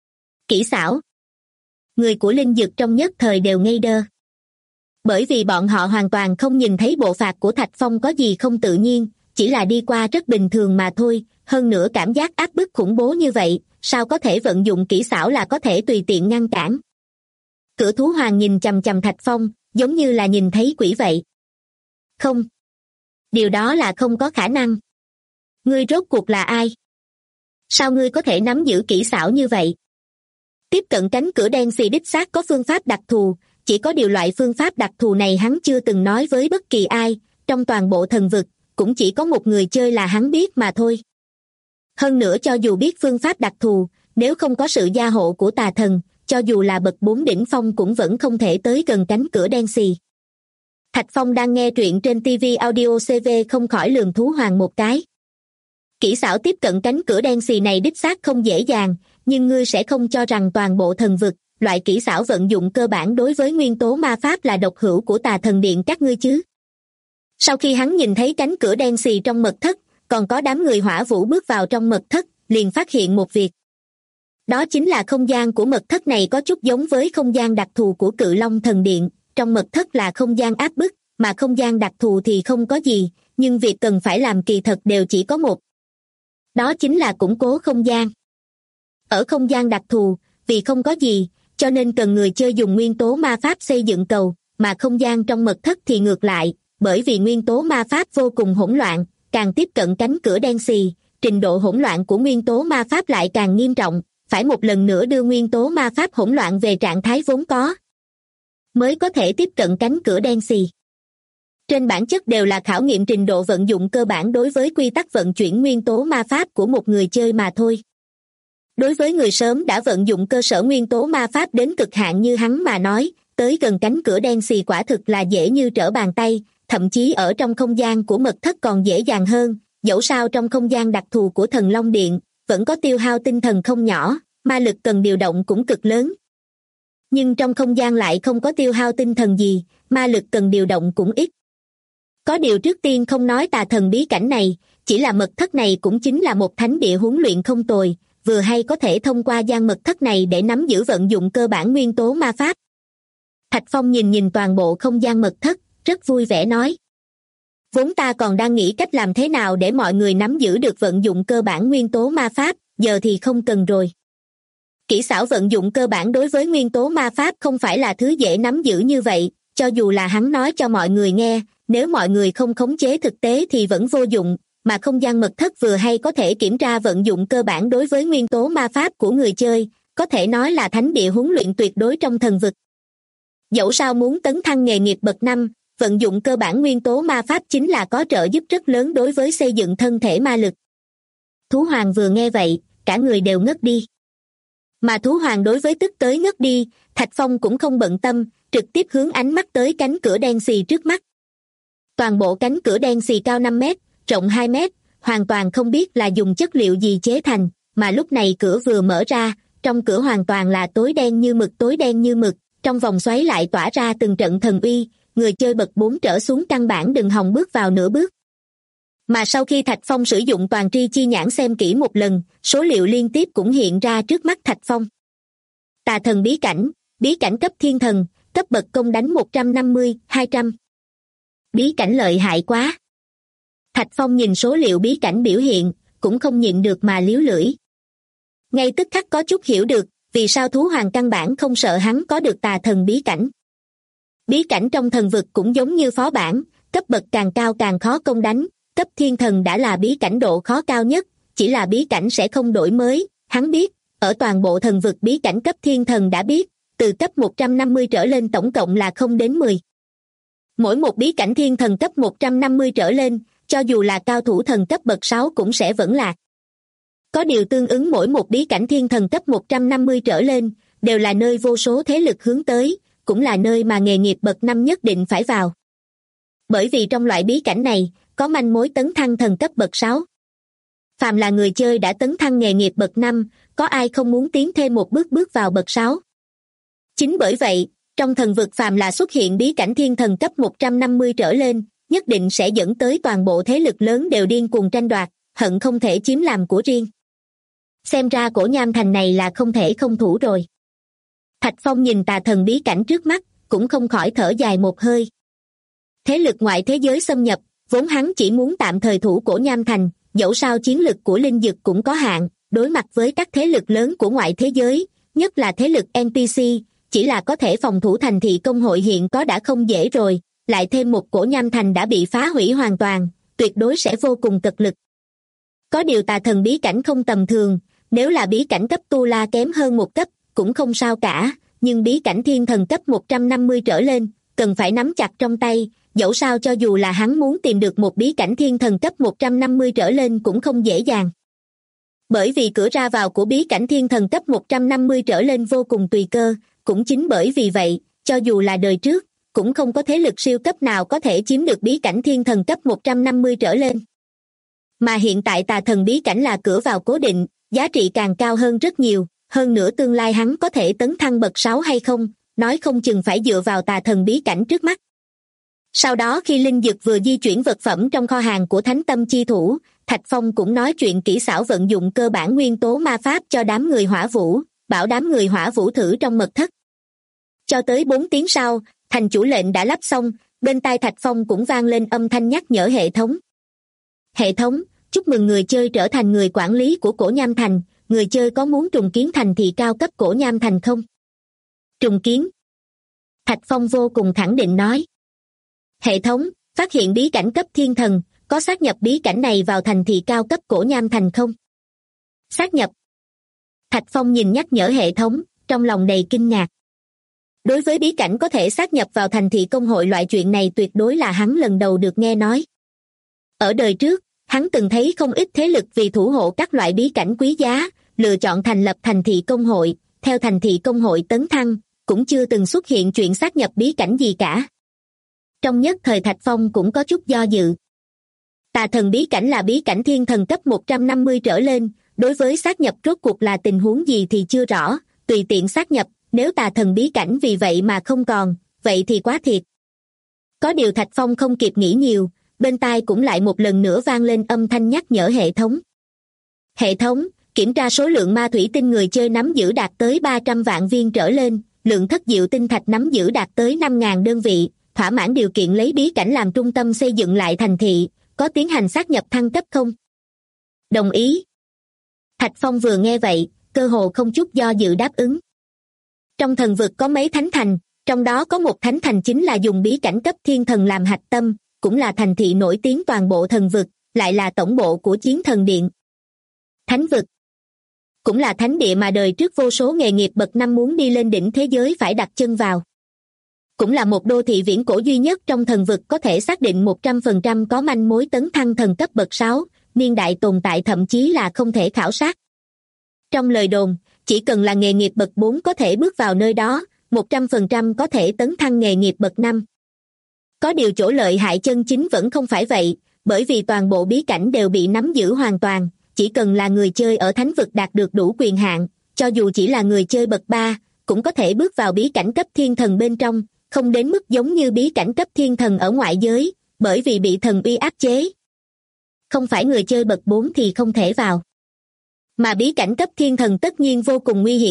Kỹ xảo? Người của Linh Dực trong nhất thời đều ngây đơ. Bởi vì bọn họ hoàn toàn không nhìn thấy bộ phạt của Thạch Phong có gì không tự nhiên, chỉ là đi qua rất bình thường mà thôi, hơn nữa cảm giác áp bức khủng bố như vậy, sao có thể vận dụng kỹ xảo là có thể tùy tiện ngăn cản. Cửa thú hoàng nhìn chằm chằm Thạch Phong, giống như là nhìn thấy quỷ vậy. Không. Điều đó là không có khả năng. Ngươi rốt cuộc là ai? Sao ngươi có thể nắm giữ kỹ xảo như vậy? Tiếp cận cánh cửa đen xì đích xác có phương pháp đặc thù, chỉ có điều loại phương pháp đặc thù này hắn chưa từng nói với bất kỳ ai, trong toàn bộ thần vực, cũng chỉ có một người chơi là hắn biết mà thôi. Hơn nữa cho dù biết phương pháp đặc thù, nếu không có sự gia hộ của tà thần, cho dù là bậc 4 đỉnh phong cũng vẫn không thể tới gần cánh cửa đen xì. Thạch Phong đang nghe truyện trên TV Audio CV không khỏi lườm thú hoàng một cái. Kỹ xảo tiếp cận cánh cửa đen xì này đích xác không dễ dàng, nhưng ngươi sẽ không cho rằng toàn bộ thần vực, loại kỹ xảo vận dụng cơ bản đối với nguyên tố ma pháp là độc hữu của tà thần điện các ngươi chứ. Sau khi hắn nhìn thấy cánh cửa đen xì trong mật thất, còn có đám người Hỏa Vũ bước vào trong mật thất, liền phát hiện một việc. Đó chính là không gian của mật thất này có chút giống với không gian đặc thù của Cự Long thần điện, trong mật thất là không gian áp bức, mà không gian đặc thù thì không có gì, nhưng việc cần phải làm kỳ thật đều chỉ có một. Đó chính là củng cố không gian. Ở không gian đặc thù, vì không có gì, cho nên cần người chơi dùng nguyên tố ma pháp xây dựng cầu, mà không gian trong mật thất thì ngược lại, bởi vì nguyên tố ma pháp vô cùng hỗn loạn, càng tiếp cận cánh cửa đen xì, trình độ hỗn loạn của nguyên tố ma pháp lại càng nghiêm trọng, phải một lần nữa đưa nguyên tố ma pháp hỗn loạn về trạng thái vốn có, mới có thể tiếp cận cánh cửa đen xì. Trên bản chất đều là khảo nghiệm trình độ vận dụng cơ bản đối với quy tắc vận chuyển nguyên tố ma pháp của một người chơi mà thôi. Đối với người sớm đã vận dụng cơ sở nguyên tố ma pháp đến cực hạn như hắn mà nói, tới gần cánh cửa đen xì quả thực là dễ như trở bàn tay, thậm chí ở trong không gian của mật thất còn dễ dàng hơn, dẫu sao trong không gian đặc thù của Thần Long Điện, vẫn có tiêu hao tinh thần không nhỏ, ma lực cần điều động cũng cực lớn. Nhưng trong không gian lại không có tiêu hao tinh thần gì, ma lực cần điều động cũng ít. Có điều trước tiên không nói tà thần bí cảnh này, chỉ là mật thất này cũng chính là một thánh địa huấn luyện không tồi, vừa hay có thể thông qua gian mật thất này để nắm giữ vận dụng cơ bản nguyên tố ma pháp. Thạch Phong nhìn toàn bộ không gian mật thất, rất vui vẻ nói. Vốn ta còn đang nghĩ cách làm thế nào để mọi người nắm giữ được vận dụng cơ bản nguyên tố ma pháp, giờ thì không cần rồi. Kỹ xảo vận dụng cơ bản đối với nguyên tố ma pháp không phải là thứ dễ nắm giữ như vậy, cho dù là hắn nói cho mọi người nghe, nếu mọi người không khống chế thực tế thì vẫn vô dụng, mà không gian mật thất vừa hay có thể kiểm tra vận dụng cơ bản đối với nguyên tố ma pháp của người chơi, có thể nói là thánh địa huấn luyện tuyệt đối trong thần vực. Dẫu sao muốn tấn thăng nghề nghiệp bậc 5, vận dụng cơ bản nguyên tố ma pháp chính là có trợ giúp rất lớn đối với xây dựng thân thể ma lực. Thú Hoàng vừa nghe vậy, cả người đều ngất đi. Mà Thú Hoàng đối với tức tới ngất đi, Thạch Phong cũng không bận tâm, trực tiếp hướng ánh mắt tới cánh cửa đen xì trước mắt. Toàn bộ cánh cửa đen xì cao 5 mét, rộng 2 mét, hoàn toàn không biết là dùng chất liệu gì chế thành, mà lúc này cửa vừa mở ra, trong cửa hoàn toàn là tối đen như mực, trong vòng xoáy lại tỏa ra từng trận thần uy, người chơi bậc 4 trở xuống căn bản đừng hòng bước vào nửa bước. Mà sau khi Thạch Phong sử dụng toàn tri chi nhãn xem kỹ một lần, số liệu liên tiếp cũng hiện ra trước mắt Thạch Phong. Tà thần bí cảnh, bí cảnh cấp thiên thần, cấp bậc công đánh 150, 200. Bí cảnh lợi hại quá. Thạch Phong nhìn số liệu bí cảnh biểu hiện, cũng không nhịn được mà liếu lưỡi. Ngay tức khắc có chút hiểu được, vì sao thú hoàng căn bản không sợ hắn có được tà thần bí cảnh. Bí cảnh trong thần vực cũng giống như phó bản, cấp bậc càng cao càng khó công đánh, cấp thiên thần đã là bí cảnh độ khó cao nhất, chỉ là bí cảnh sẽ không đổi mới, hắn biết, ở toàn bộ thần vực bí cảnh cấp thiên thần đã biết, từ cấp 150 trở lên tổng cộng là không đến 10. Mỗi một bí cảnh thiên thần cấp 150 trở lên, cho dù là cao thủ thần cấp bậc 6 cũng sẽ vẫn lạc. Có điều tương ứng mỗi một bí cảnh thiên thần cấp 150 trở lên, đều là nơi vô số thế lực hướng tới, cũng là nơi mà nghề nghiệp bậc 5 nhất định phải vào. Bởi vì trong loại bí cảnh này, có manh mối tấn thăng thần cấp bậc 6. Phàm là người chơi đã tấn thăng nghề nghiệp bậc 5, có ai không muốn tiến thêm một bước vào bậc 6. Chính bởi vậy, trong thần vực phàm là xuất hiện bí cảnh thiên thần cấp 150 trở lên, nhất định sẽ dẫn tới toàn bộ thế lực lớn đều điên cuồng tranh đoạt, hận không thể chiếm làm của riêng. Xem ra Cổ Nham Thành này là không thể không thủ rồi. Thạch Phong nhìn tà thần bí cảnh trước mắt, cũng không khỏi thở dài một hơi. Thế lực ngoại thế giới xâm nhập, vốn hắn chỉ muốn tạm thời thủ Cổ Nham Thành, dẫu sao chiến lực của linh dực cũng có hạn, đối mặt với các thế lực lớn của ngoại thế giới, nhất là thế lực NPC, chỉ là có thể phòng thủ thành thị công hội hiện có đã không dễ rồi, lại thêm một Cổ Nham Thành đã bị phá hủy hoàn toàn, tuyệt đối sẽ vô cùng cật lực. Có điều tà thần bí cảnh không tầm thường, nếu là bí cảnh cấp tu la kém hơn một cấp, cũng không sao cả, nhưng bí cảnh thiên thần cấp 150 trở lên, cần phải nắm chặt trong tay, dẫu sao cho dù là hắn muốn tìm được một bí cảnh thiên thần cấp 150 trở lên cũng không dễ dàng. Bởi vì cửa ra vào của bí cảnh thiên thần cấp 150 trở lên vô cùng tùy cơ, cũng chính bởi vì vậy, cho dù là đời trước, cũng không có thế lực siêu cấp nào có thể chiếm được bí cảnh thiên thần cấp 150 trở lên. Mà hiện tại tà thần bí cảnh là cửa vào cố định, giá trị càng cao hơn rất nhiều, hơn nữa tương lai hắn có thể tấn thăng bậc 6 hay không, nói không chừng phải dựa vào tà thần bí cảnh trước mắt. Sau đó khi linh dực vừa di chuyển vật phẩm trong kho hàng của Thánh Tâm Chi Thủ, Thạch Phong cũng nói chuyện kỹ xảo vận dụng cơ bản nguyên tố ma pháp cho đám người hỏa vũ, bảo đám người hỏa vũ thử trong mật thất. Cho tới 4 tiếng sau, thành chủ lệnh đã lắp xong, bên tai Thạch Phong cũng vang lên âm thanh nhắc nhở hệ thống. Hệ thống, chúc mừng người chơi trở thành người quản lý của Cổ Nham Thành, người chơi có muốn trùng kiến thành thị cao cấp Cổ Nham Thành không? Trùng kiến. Thạch Phong vô cùng khẳng định nói. Hệ thống, phát hiện bí cảnh cấp thiên thần, có xác nhập bí cảnh này vào thành thị cao cấp Cổ Nham Thành không? Xác nhập. Thạch Phong nhìn nhắc nhở hệ thống, trong lòng đầy kinh ngạc. Đối với bí cảnh có thể xác nhập vào thành thị công hội loại chuyện này tuyệt đối là hắn lần đầu được nghe nói. Ở đời trước, hắn từng thấy không ít thế lực vì thủ hộ các loại bí cảnh quý giá, lựa chọn thành lập thành thị công hội, theo thành thị công hội tấn thăng, cũng chưa từng xuất hiện chuyện xác nhập bí cảnh gì cả. Trong nhất thời Thạch Phong cũng có chút do dự. Tà thần bí cảnh là bí cảnh thiên thần cấp 150 trở lên, đối với xác nhập rốt cuộc là tình huống gì thì chưa rõ, tùy tiện xác nhập, nếu tà thần bí cảnh vì vậy mà không còn, vậy thì quá thiệt. Có điều Thạch Phong không kịp nghĩ nhiều, bên tai cũng lại một lần nữa vang lên âm thanh nhắc nhở hệ thống. Hệ thống, kiểm tra số lượng ma thủy tinh người chơi nắm giữ đạt tới 300 vạn viên trở lên, lượng thất diệu tinh thạch nắm giữ đạt tới 5.000 đơn vị, thỏa mãn điều kiện lấy bí cảnh làm trung tâm xây dựng lại thành thị, có tiến hành xác nhập thăng cấp không? Đồng ý. Thạch Phong vừa nghe vậy, cơ hồ không chút do dự đáp ứng. Trong thần vực có mấy thánh thành, trong đó có một thánh thành chính là dùng bí cảnh cấp thiên thần làm hạch tâm, cũng là thành thị nổi tiếng toàn bộ thần vực, lại là tổng bộ của Chiến Thần Điện. Thánh vực cũng là thánh địa mà đời trước vô số nghề nghiệp bậc 5 muốn đi lên đỉnh thế giới phải đặt chân vào. Cũng là một đô thị viễn cổ duy nhất trong thần vực có thể xác định 100% có manh mối tấn thăng thần cấp bậc 6, niên đại tồn tại thậm chí là không thể khảo sát. Trong lời đồn, chỉ cần là nghề nghiệp bậc 4 có thể bước vào nơi đó, 100% có thể tấn thăng nghề nghiệp bậc 5. Có điều chỗ lợi hại chân chính vẫn không phải vậy, bởi vì toàn bộ bí cảnh đều bị nắm giữ hoàn toàn, chỉ cần là người chơi ở thánh vực đạt được đủ quyền hạn, cho dù chỉ là người chơi bậc 3, cũng có thể bước vào bí cảnh cấp thiên thần bên trong, không đến mức giống như bí cảnh cấp thiên thần ở ngoại giới, bởi vì bị thần uy áp chế. Không phải người chơi bậc 4 thì không thể vào. Mà bí cảnh cấp thiên thần tất nhiên vô cùng nguy hiểm,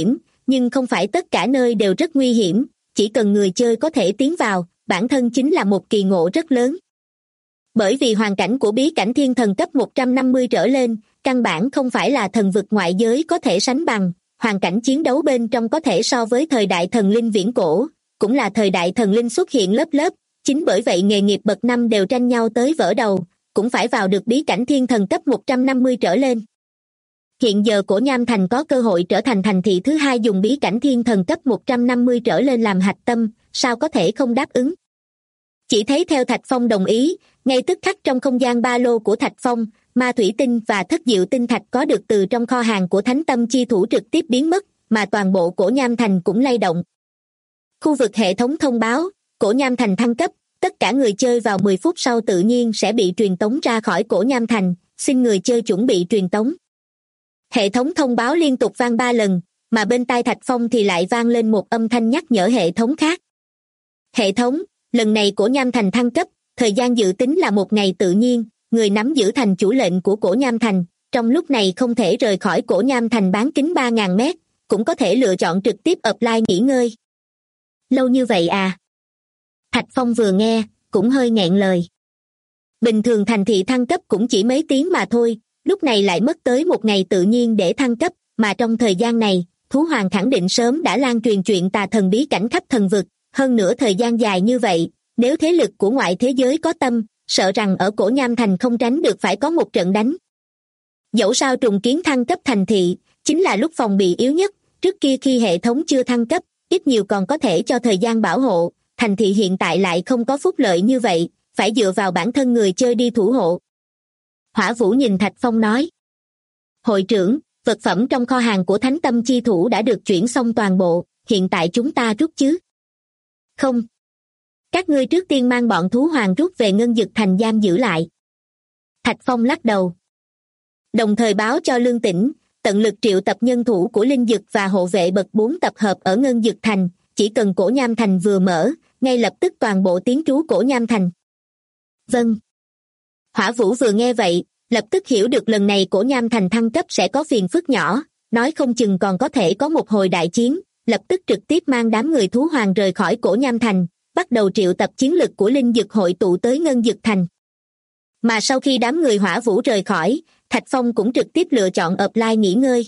nhưng không phải tất cả nơi đều rất nguy hiểm, chỉ cần người chơi có thể tiến vào, bản thân chính là một kỳ ngộ rất lớn. Bởi vì hoàn cảnh của bí cảnh thiên thần cấp 150 trở lên, căn bản không phải là thần vực ngoại giới có thể sánh bằng, hoàn cảnh chiến đấu bên trong có thể so với thời đại thần linh viễn cổ, cũng là thời đại thần linh xuất hiện lớp lớp, chính bởi vậy nghề nghiệp bậc 5 đều tranh nhau tới vỡ đầu, cũng phải vào được bí cảnh thiên thần cấp 150 trở lên. Hiện giờ Cổ Nham Thành có cơ hội trở thành thành thị thứ hai dùng bí cảnh thiên thần cấp 150 trở lên làm hạch tâm, sao có thể không đáp ứng. Chỉ thấy theo Thạch Phong đồng ý, ngay tức khắc trong không gian ba lô của Thạch Phong, ma thủy tinh và thất diệu tinh thạch có được từ trong kho hàng của Thánh Tâm Chi Thủ trực tiếp biến mất, mà toàn bộ Cổ Nham Thành cũng lay động. Khu vực hệ thống thông báo, Cổ Nham Thành thăng cấp, tất cả người chơi vào 10 phút sau tự nhiên sẽ bị truyền tống ra khỏi Cổ Nham Thành, xin người chơi chuẩn bị truyền tống. Hệ thống thông báo liên tục vang 3 lần, mà bên tai Thạch Phong thì lại vang lên một âm thanh nhắc nhở hệ thống khác. Hệ thống, lần này Cổ Nham Thành thăng cấp, thời gian dự tính là 1 ngày tự nhiên, người nắm giữ thành chủ lệnh của Cổ Nham Thành, trong lúc này không thể rời khỏi Cổ Nham Thành bán kính 3.000 mét, cũng có thể lựa chọn trực tiếp offline nghỉ ngơi. Lâu như vậy à? Thạch Phong vừa nghe, cũng hơi nghẹn lời. Bình thường thành thị thăng cấp cũng chỉ mấy tiếng mà thôi, lúc này lại mất tới 1 ngày tự nhiên để thăng cấp, mà trong thời gian này, Thú Hoàng khẳng định sớm đã lan truyền chuyện tà thần bí cảnh khắp thần vực, hơn nữa thời gian dài như vậy, nếu thế lực của ngoại thế giới có tâm, sợ rằng ở Cổ Nham Thành không tránh được phải có một trận đánh. Dẫu sao trùng kiến thăng cấp thành thị, chính là lúc phòng bị yếu nhất, trước kia khi hệ thống chưa thăng cấp, ít nhiều còn có thể cho thời gian bảo hộ, thành thị hiện tại lại không có phúc lợi như vậy, phải dựa vào bản thân người chơi đi thủ hộ. Hỏa Vũ nhìn Thạch Phong nói. Hội trưởng, vật phẩm trong kho hàng của Thánh Tâm Chi Thủ đã được chuyển xong toàn bộ, hiện tại chúng ta rút chứ? Không. Các ngươi trước tiên mang bọn Thú Hoàng rút về Ngân Dực Thành giam giữ lại. Thạch Phong lắc đầu. Đồng thời báo cho Lương Tĩnh, tận lực triệu tập nhân thủ của Linh Dực và hộ vệ bậc 4 tập hợp ở Ngân Dực Thành, chỉ cần Cổ Nham Thành vừa mở, ngay lập tức toàn bộ tiến trú Cổ Nham Thành. Vâng. Hỏa Vũ vừa nghe vậy, lập tức hiểu được lần này Cổ Nham Thành thăng cấp sẽ có phiền phức nhỏ, nói không chừng còn có thể có một hồi đại chiến, lập tức trực tiếp mang đám người Thú Hoàng rời khỏi Cổ Nham Thành, bắt đầu triệu tập chiến lực của Linh Dực hội tụ tới Ngân Dực Thành. Mà sau khi đám người Hỏa Vũ rời khỏi, Thạch Phong cũng trực tiếp lựa chọn offline nghỉ ngơi.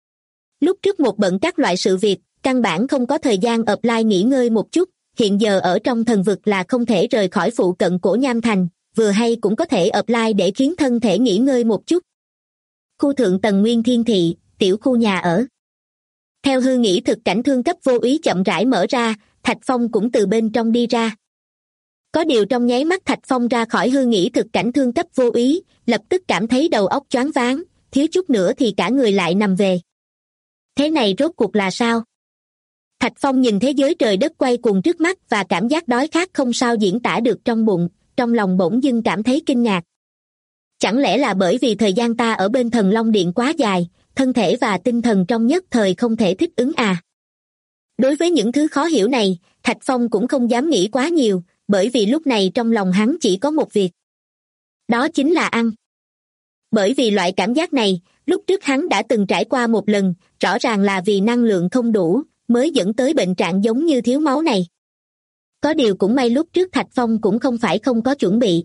Lúc trước một bận các loại sự việc, căn bản không có thời gian offline nghỉ ngơi một chút, hiện giờ ở trong thần vực là không thể rời khỏi phụ cận Cổ Nham Thành, vừa hay cũng có thể offline để khiến thân thể nghỉ ngơi một chút. Khu thượng tầng Nguyên Thiên Thị, tiểu khu nhà ở. Theo hư nghĩ thực cảnh thương cấp vô ý chậm rãi mở ra, Thạch Phong cũng từ bên trong đi ra. Có điều trong nháy mắt Thạch Phong ra khỏi hư nghĩ thực cảnh thương cấp vô ý, lập tức cảm thấy đầu óc choáng váng, thiếu chút nữa thì cả người lại nằm về. Thế này rốt cuộc là sao? Thạch Phong nhìn thế giới trời đất quay cuồng trước mắt và cảm giác đói khát không sao diễn tả được trong bụng, trong lòng bỗng dưng cảm thấy kinh ngạc. Chẳng lẽ là bởi vì thời gian ta ở bên Thần Long Điện quá dài, thân thể và tinh thần trong nhất thời không thể thích ứng à? Đối với những thứ khó hiểu này, Thạch Phong cũng không dám nghĩ quá nhiều, bởi vì lúc này trong lòng hắn chỉ có một việc. Đó chính là ăn. Bởi vì loại cảm giác này, lúc trước hắn đã từng trải qua một lần, rõ ràng là vì năng lượng không đủ, mới dẫn tới bệnh trạng giống như thiếu máu này. Có điều cũng may lúc trước Thạch Phong cũng không phải không có chuẩn bị.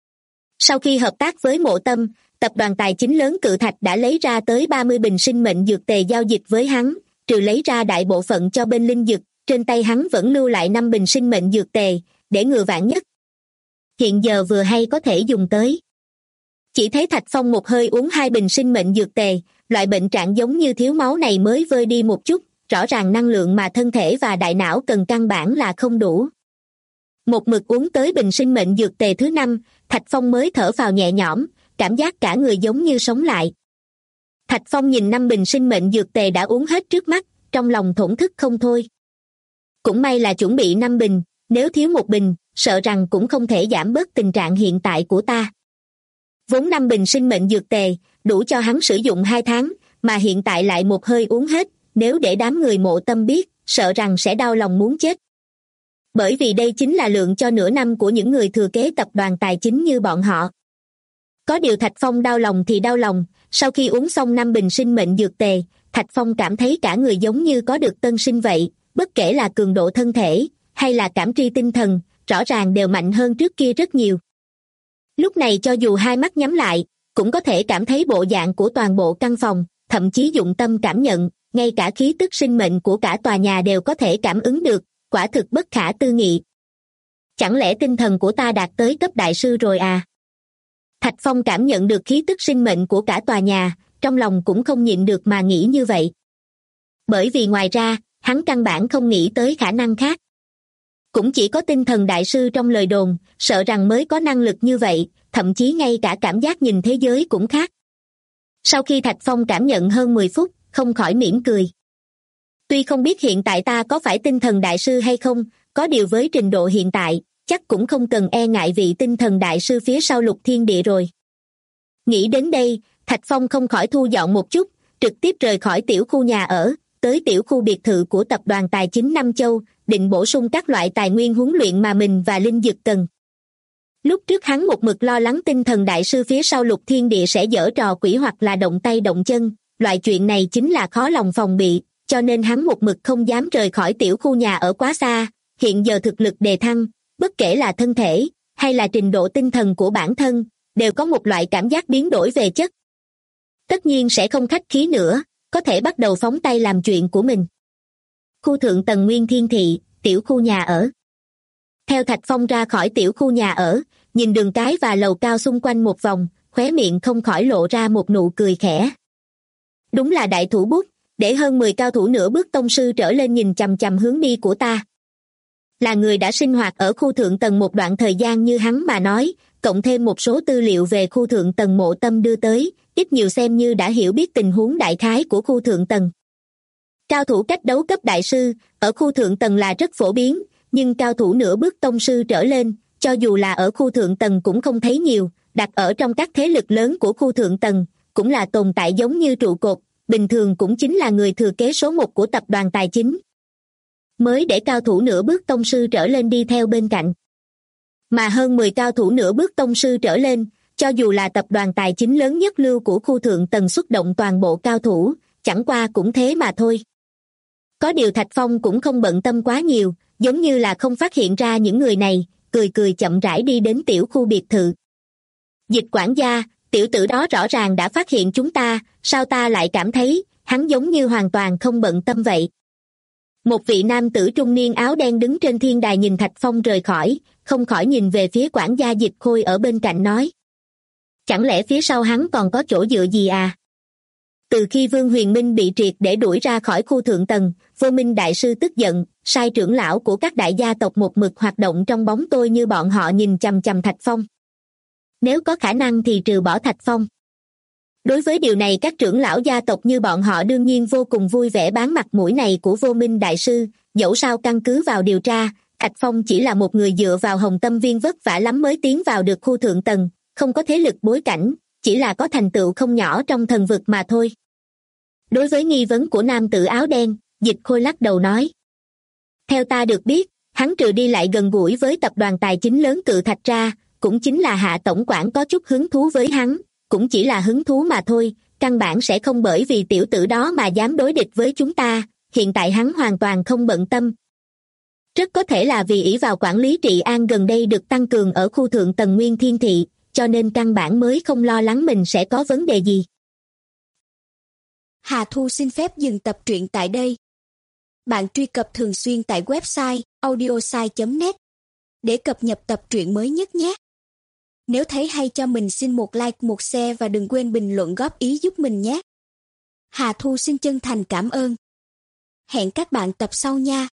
Sau khi hợp tác với Mộ Tâm, tập đoàn tài chính lớn Cự Thạch đã lấy ra tới 30 bình sinh mệnh dược tề giao dịch với hắn, trừ lấy ra đại bộ phận cho bên Linh Dực, trên tay hắn vẫn lưu lại 5 bình sinh mệnh dược tề, để ngừa vạn nhất. Hiện giờ vừa hay có thể dùng tới. Chỉ thấy Thạch Phong một hơi uống 2 bình sinh mệnh dược tề, loại bệnh trạng giống như thiếu máu này mới vơi đi một chút, rõ ràng năng lượng mà thân thể và đại não cần căn bản là không đủ. Một mực uống tới bình sinh mệnh dược tề thứ 5, Thạch Phong mới thở phào nhẹ nhõm, cảm giác cả người giống như sống lại. Thạch Phong nhìn 5 bình sinh mệnh dược tề đã uống hết trước mắt, trong lòng thổn thức không thôi. Cũng may là chuẩn bị 5 bình, nếu thiếu 1 bình, sợ rằng cũng không thể giảm bớt tình trạng hiện tại của ta. Vốn 5 bình sinh mệnh dược tề, đủ cho hắn sử dụng 2 tháng, mà hiện tại lại một hơi uống hết, nếu để đám người Mộ Tâm biết, sợ rằng sẽ đau lòng muốn chết. Bởi vì đây chính là lượng cho nửa năm của những người thừa kế tập đoàn tài chính như bọn họ. Có điều Thạch Phong đau lòng thì đau lòng, sau khi uống xong 5 bình sinh mệnh dược tề, Thạch Phong cảm thấy cả người giống như có được tân sinh vậy, bất kể là cường độ thân thể, hay là cảm tri tinh thần, rõ ràng đều mạnh hơn trước kia rất nhiều. Lúc này cho dù hai mắt nhắm lại, cũng có thể cảm thấy bộ dạng của toàn bộ căn phòng, thậm chí dụng tâm cảm nhận, ngay cả khí tức sinh mệnh của cả tòa nhà đều có thể cảm ứng được, quả thực bất khả tư nghị. Chẳng lẽ tinh thần của ta đạt tới cấp đại sư rồi à? Thạch Phong cảm nhận được khí tức sinh mệnh của cả tòa nhà, trong lòng cũng không nhịn được mà nghĩ như vậy. Bởi vì ngoài ra, hắn căn bản không nghĩ tới khả năng khác. Cũng chỉ có tinh thần đại sư trong lời đồn, sợ rằng mới có năng lực như vậy, thậm chí ngay cả cảm giác nhìn thế giới cũng khác. Sau khi Thạch Phong cảm nhận hơn 10 phút, không khỏi mỉm cười. Tuy không biết hiện tại ta có phải tinh thần đại sư hay không, có điều với trình độ hiện tại, chắc cũng không cần e ngại vị tinh thần đại sư phía sau Lục Thiên Địa rồi. Nghĩ đến đây, Thạch Phong không khỏi thu dọn một chút, trực tiếp rời khỏi tiểu khu nhà ở, tới tiểu khu biệt thự của tập đoàn Tài chính Nam Châu, định bổ sung các loại tài nguyên huấn luyện mà mình và Linh Dực cần. Lúc trước hắn một mực lo lắng tinh thần đại sư phía sau Lục Thiên Địa sẽ giở trò quỷ hoặc là động tay động chân, loại chuyện này chính là khó lòng phòng bị, cho nên hắn một mực không dám rời khỏi tiểu khu nhà ở quá xa. Hiện giờ thực lực đề thăng, bất kể là thân thể, hay là trình độ tinh thần của bản thân, đều có một loại cảm giác biến đổi về chất. Tất nhiên sẽ không khách khí nữa, có thể bắt đầu phóng tay làm chuyện của mình. Khu thượng tầng Nguyên Thiên Thị, tiểu khu nhà ở. Theo Thạch Phong ra khỏi tiểu khu nhà ở, nhìn đường cái và lầu cao xung quanh một vòng, khóe miệng không khỏi lộ ra một nụ cười khẽ. Đúng là đại thủ bút, để hơn 10 cao thủ nửa bước tông sư trở lên nhìn chằm chằm hướng đi của ta. Là người đã sinh hoạt ở khu thượng tầng một đoạn thời gian như hắn mà nói, cộng thêm một số tư liệu về khu thượng tầng Mộ Tâm đưa tới, ít nhiều xem như đã hiểu biết tình huống đại khái của khu thượng tầng. Cao thủ cách đấu cấp đại sư, ở khu thượng tầng là rất phổ biến, nhưng cao thủ nửa bước tông sư trở lên, cho dù là ở khu thượng tầng cũng không thấy nhiều, đặt ở trong các thế lực lớn của khu thượng tầng, cũng là tồn tại giống như trụ cột, bình thường cũng chính là người thừa kế số 1 của tập đoàn tài chính. Mới để cao thủ nửa bước tông sư trở lên đi theo bên cạnh. Mà hơn 10 cao thủ nửa bước tông sư trở lên, cho dù là tập đoàn tài chính lớn nhất lưu của khu thượng tầng xuất động toàn bộ cao thủ, chẳng qua cũng thế mà thôi. Có điều Thạch Phong cũng không bận tâm quá nhiều, giống như là không phát hiện ra những người này, cười cười chậm rãi đi đến tiểu khu biệt thự. Dịch quản gia, tiểu tử đó rõ ràng đã phát hiện chúng ta, sao ta lại cảm thấy, hắn giống như hoàn toàn không bận tâm vậy. Một vị nam tử trung niên áo đen đứng trên thiên đài nhìn Thạch Phong rời khỏi, không khỏi nhìn về phía quản gia Dịch Khôi ở bên cạnh nói. Chẳng lẽ phía sau hắn còn có chỗ dựa gì à? Từ khi Vương Huyền Minh bị triệt để đuổi ra khỏi khu thượng tầng, Vô Minh đại sư tức giận, sai trưởng lão của các đại gia tộc một mực hoạt động trong bóng tối như bọn họ nhìn chằm chằm Thạch Phong. Nếu có khả năng thì trừ bỏ Thạch Phong. Đối với điều này các trưởng lão gia tộc như bọn họ đương nhiên vô cùng vui vẻ bán mặt mũi này của Vô Minh đại sư, dẫu sao căn cứ vào điều tra, Thạch Phong chỉ là một người dựa vào Hồng Tâm Viên vất vả lắm mới tiến vào được khu thượng tầng, không có thế lực bối cảnh, chỉ là có thành tựu không nhỏ trong thần vực mà thôi. Đối với nghi vấn của nam tử áo đen, Dịch Khôi lắc đầu nói. Theo ta được biết, hắn trừ đi lại gần gũi với tập đoàn tài chính lớn Cự Thạch ra, cũng chính là Hạ tổng quản có chút hứng thú với hắn, cũng chỉ là hứng thú mà thôi, căn bản sẽ không bởi vì tiểu tử đó mà dám đối địch với chúng ta, hiện tại hắn hoàn toàn không bận tâm. Rất có thể là vì ỷ vào quản lý trị an gần đây được tăng cường ở khu thượng tầng Nguyên Thiên Thị, cho nên căn bản mới không lo lắng mình sẽ có vấn đề gì. Hà Thu xin phép dừng tập truyện tại đây. Bạn truy cập thường xuyên tại website audiosai.net để cập nhật tập truyện mới nhất nhé. Nếu thấy hay cho mình xin một like, một share và đừng quên bình luận góp ý giúp mình nhé. Hà Thu xin chân thành cảm ơn. Hẹn các bạn tập sau nha.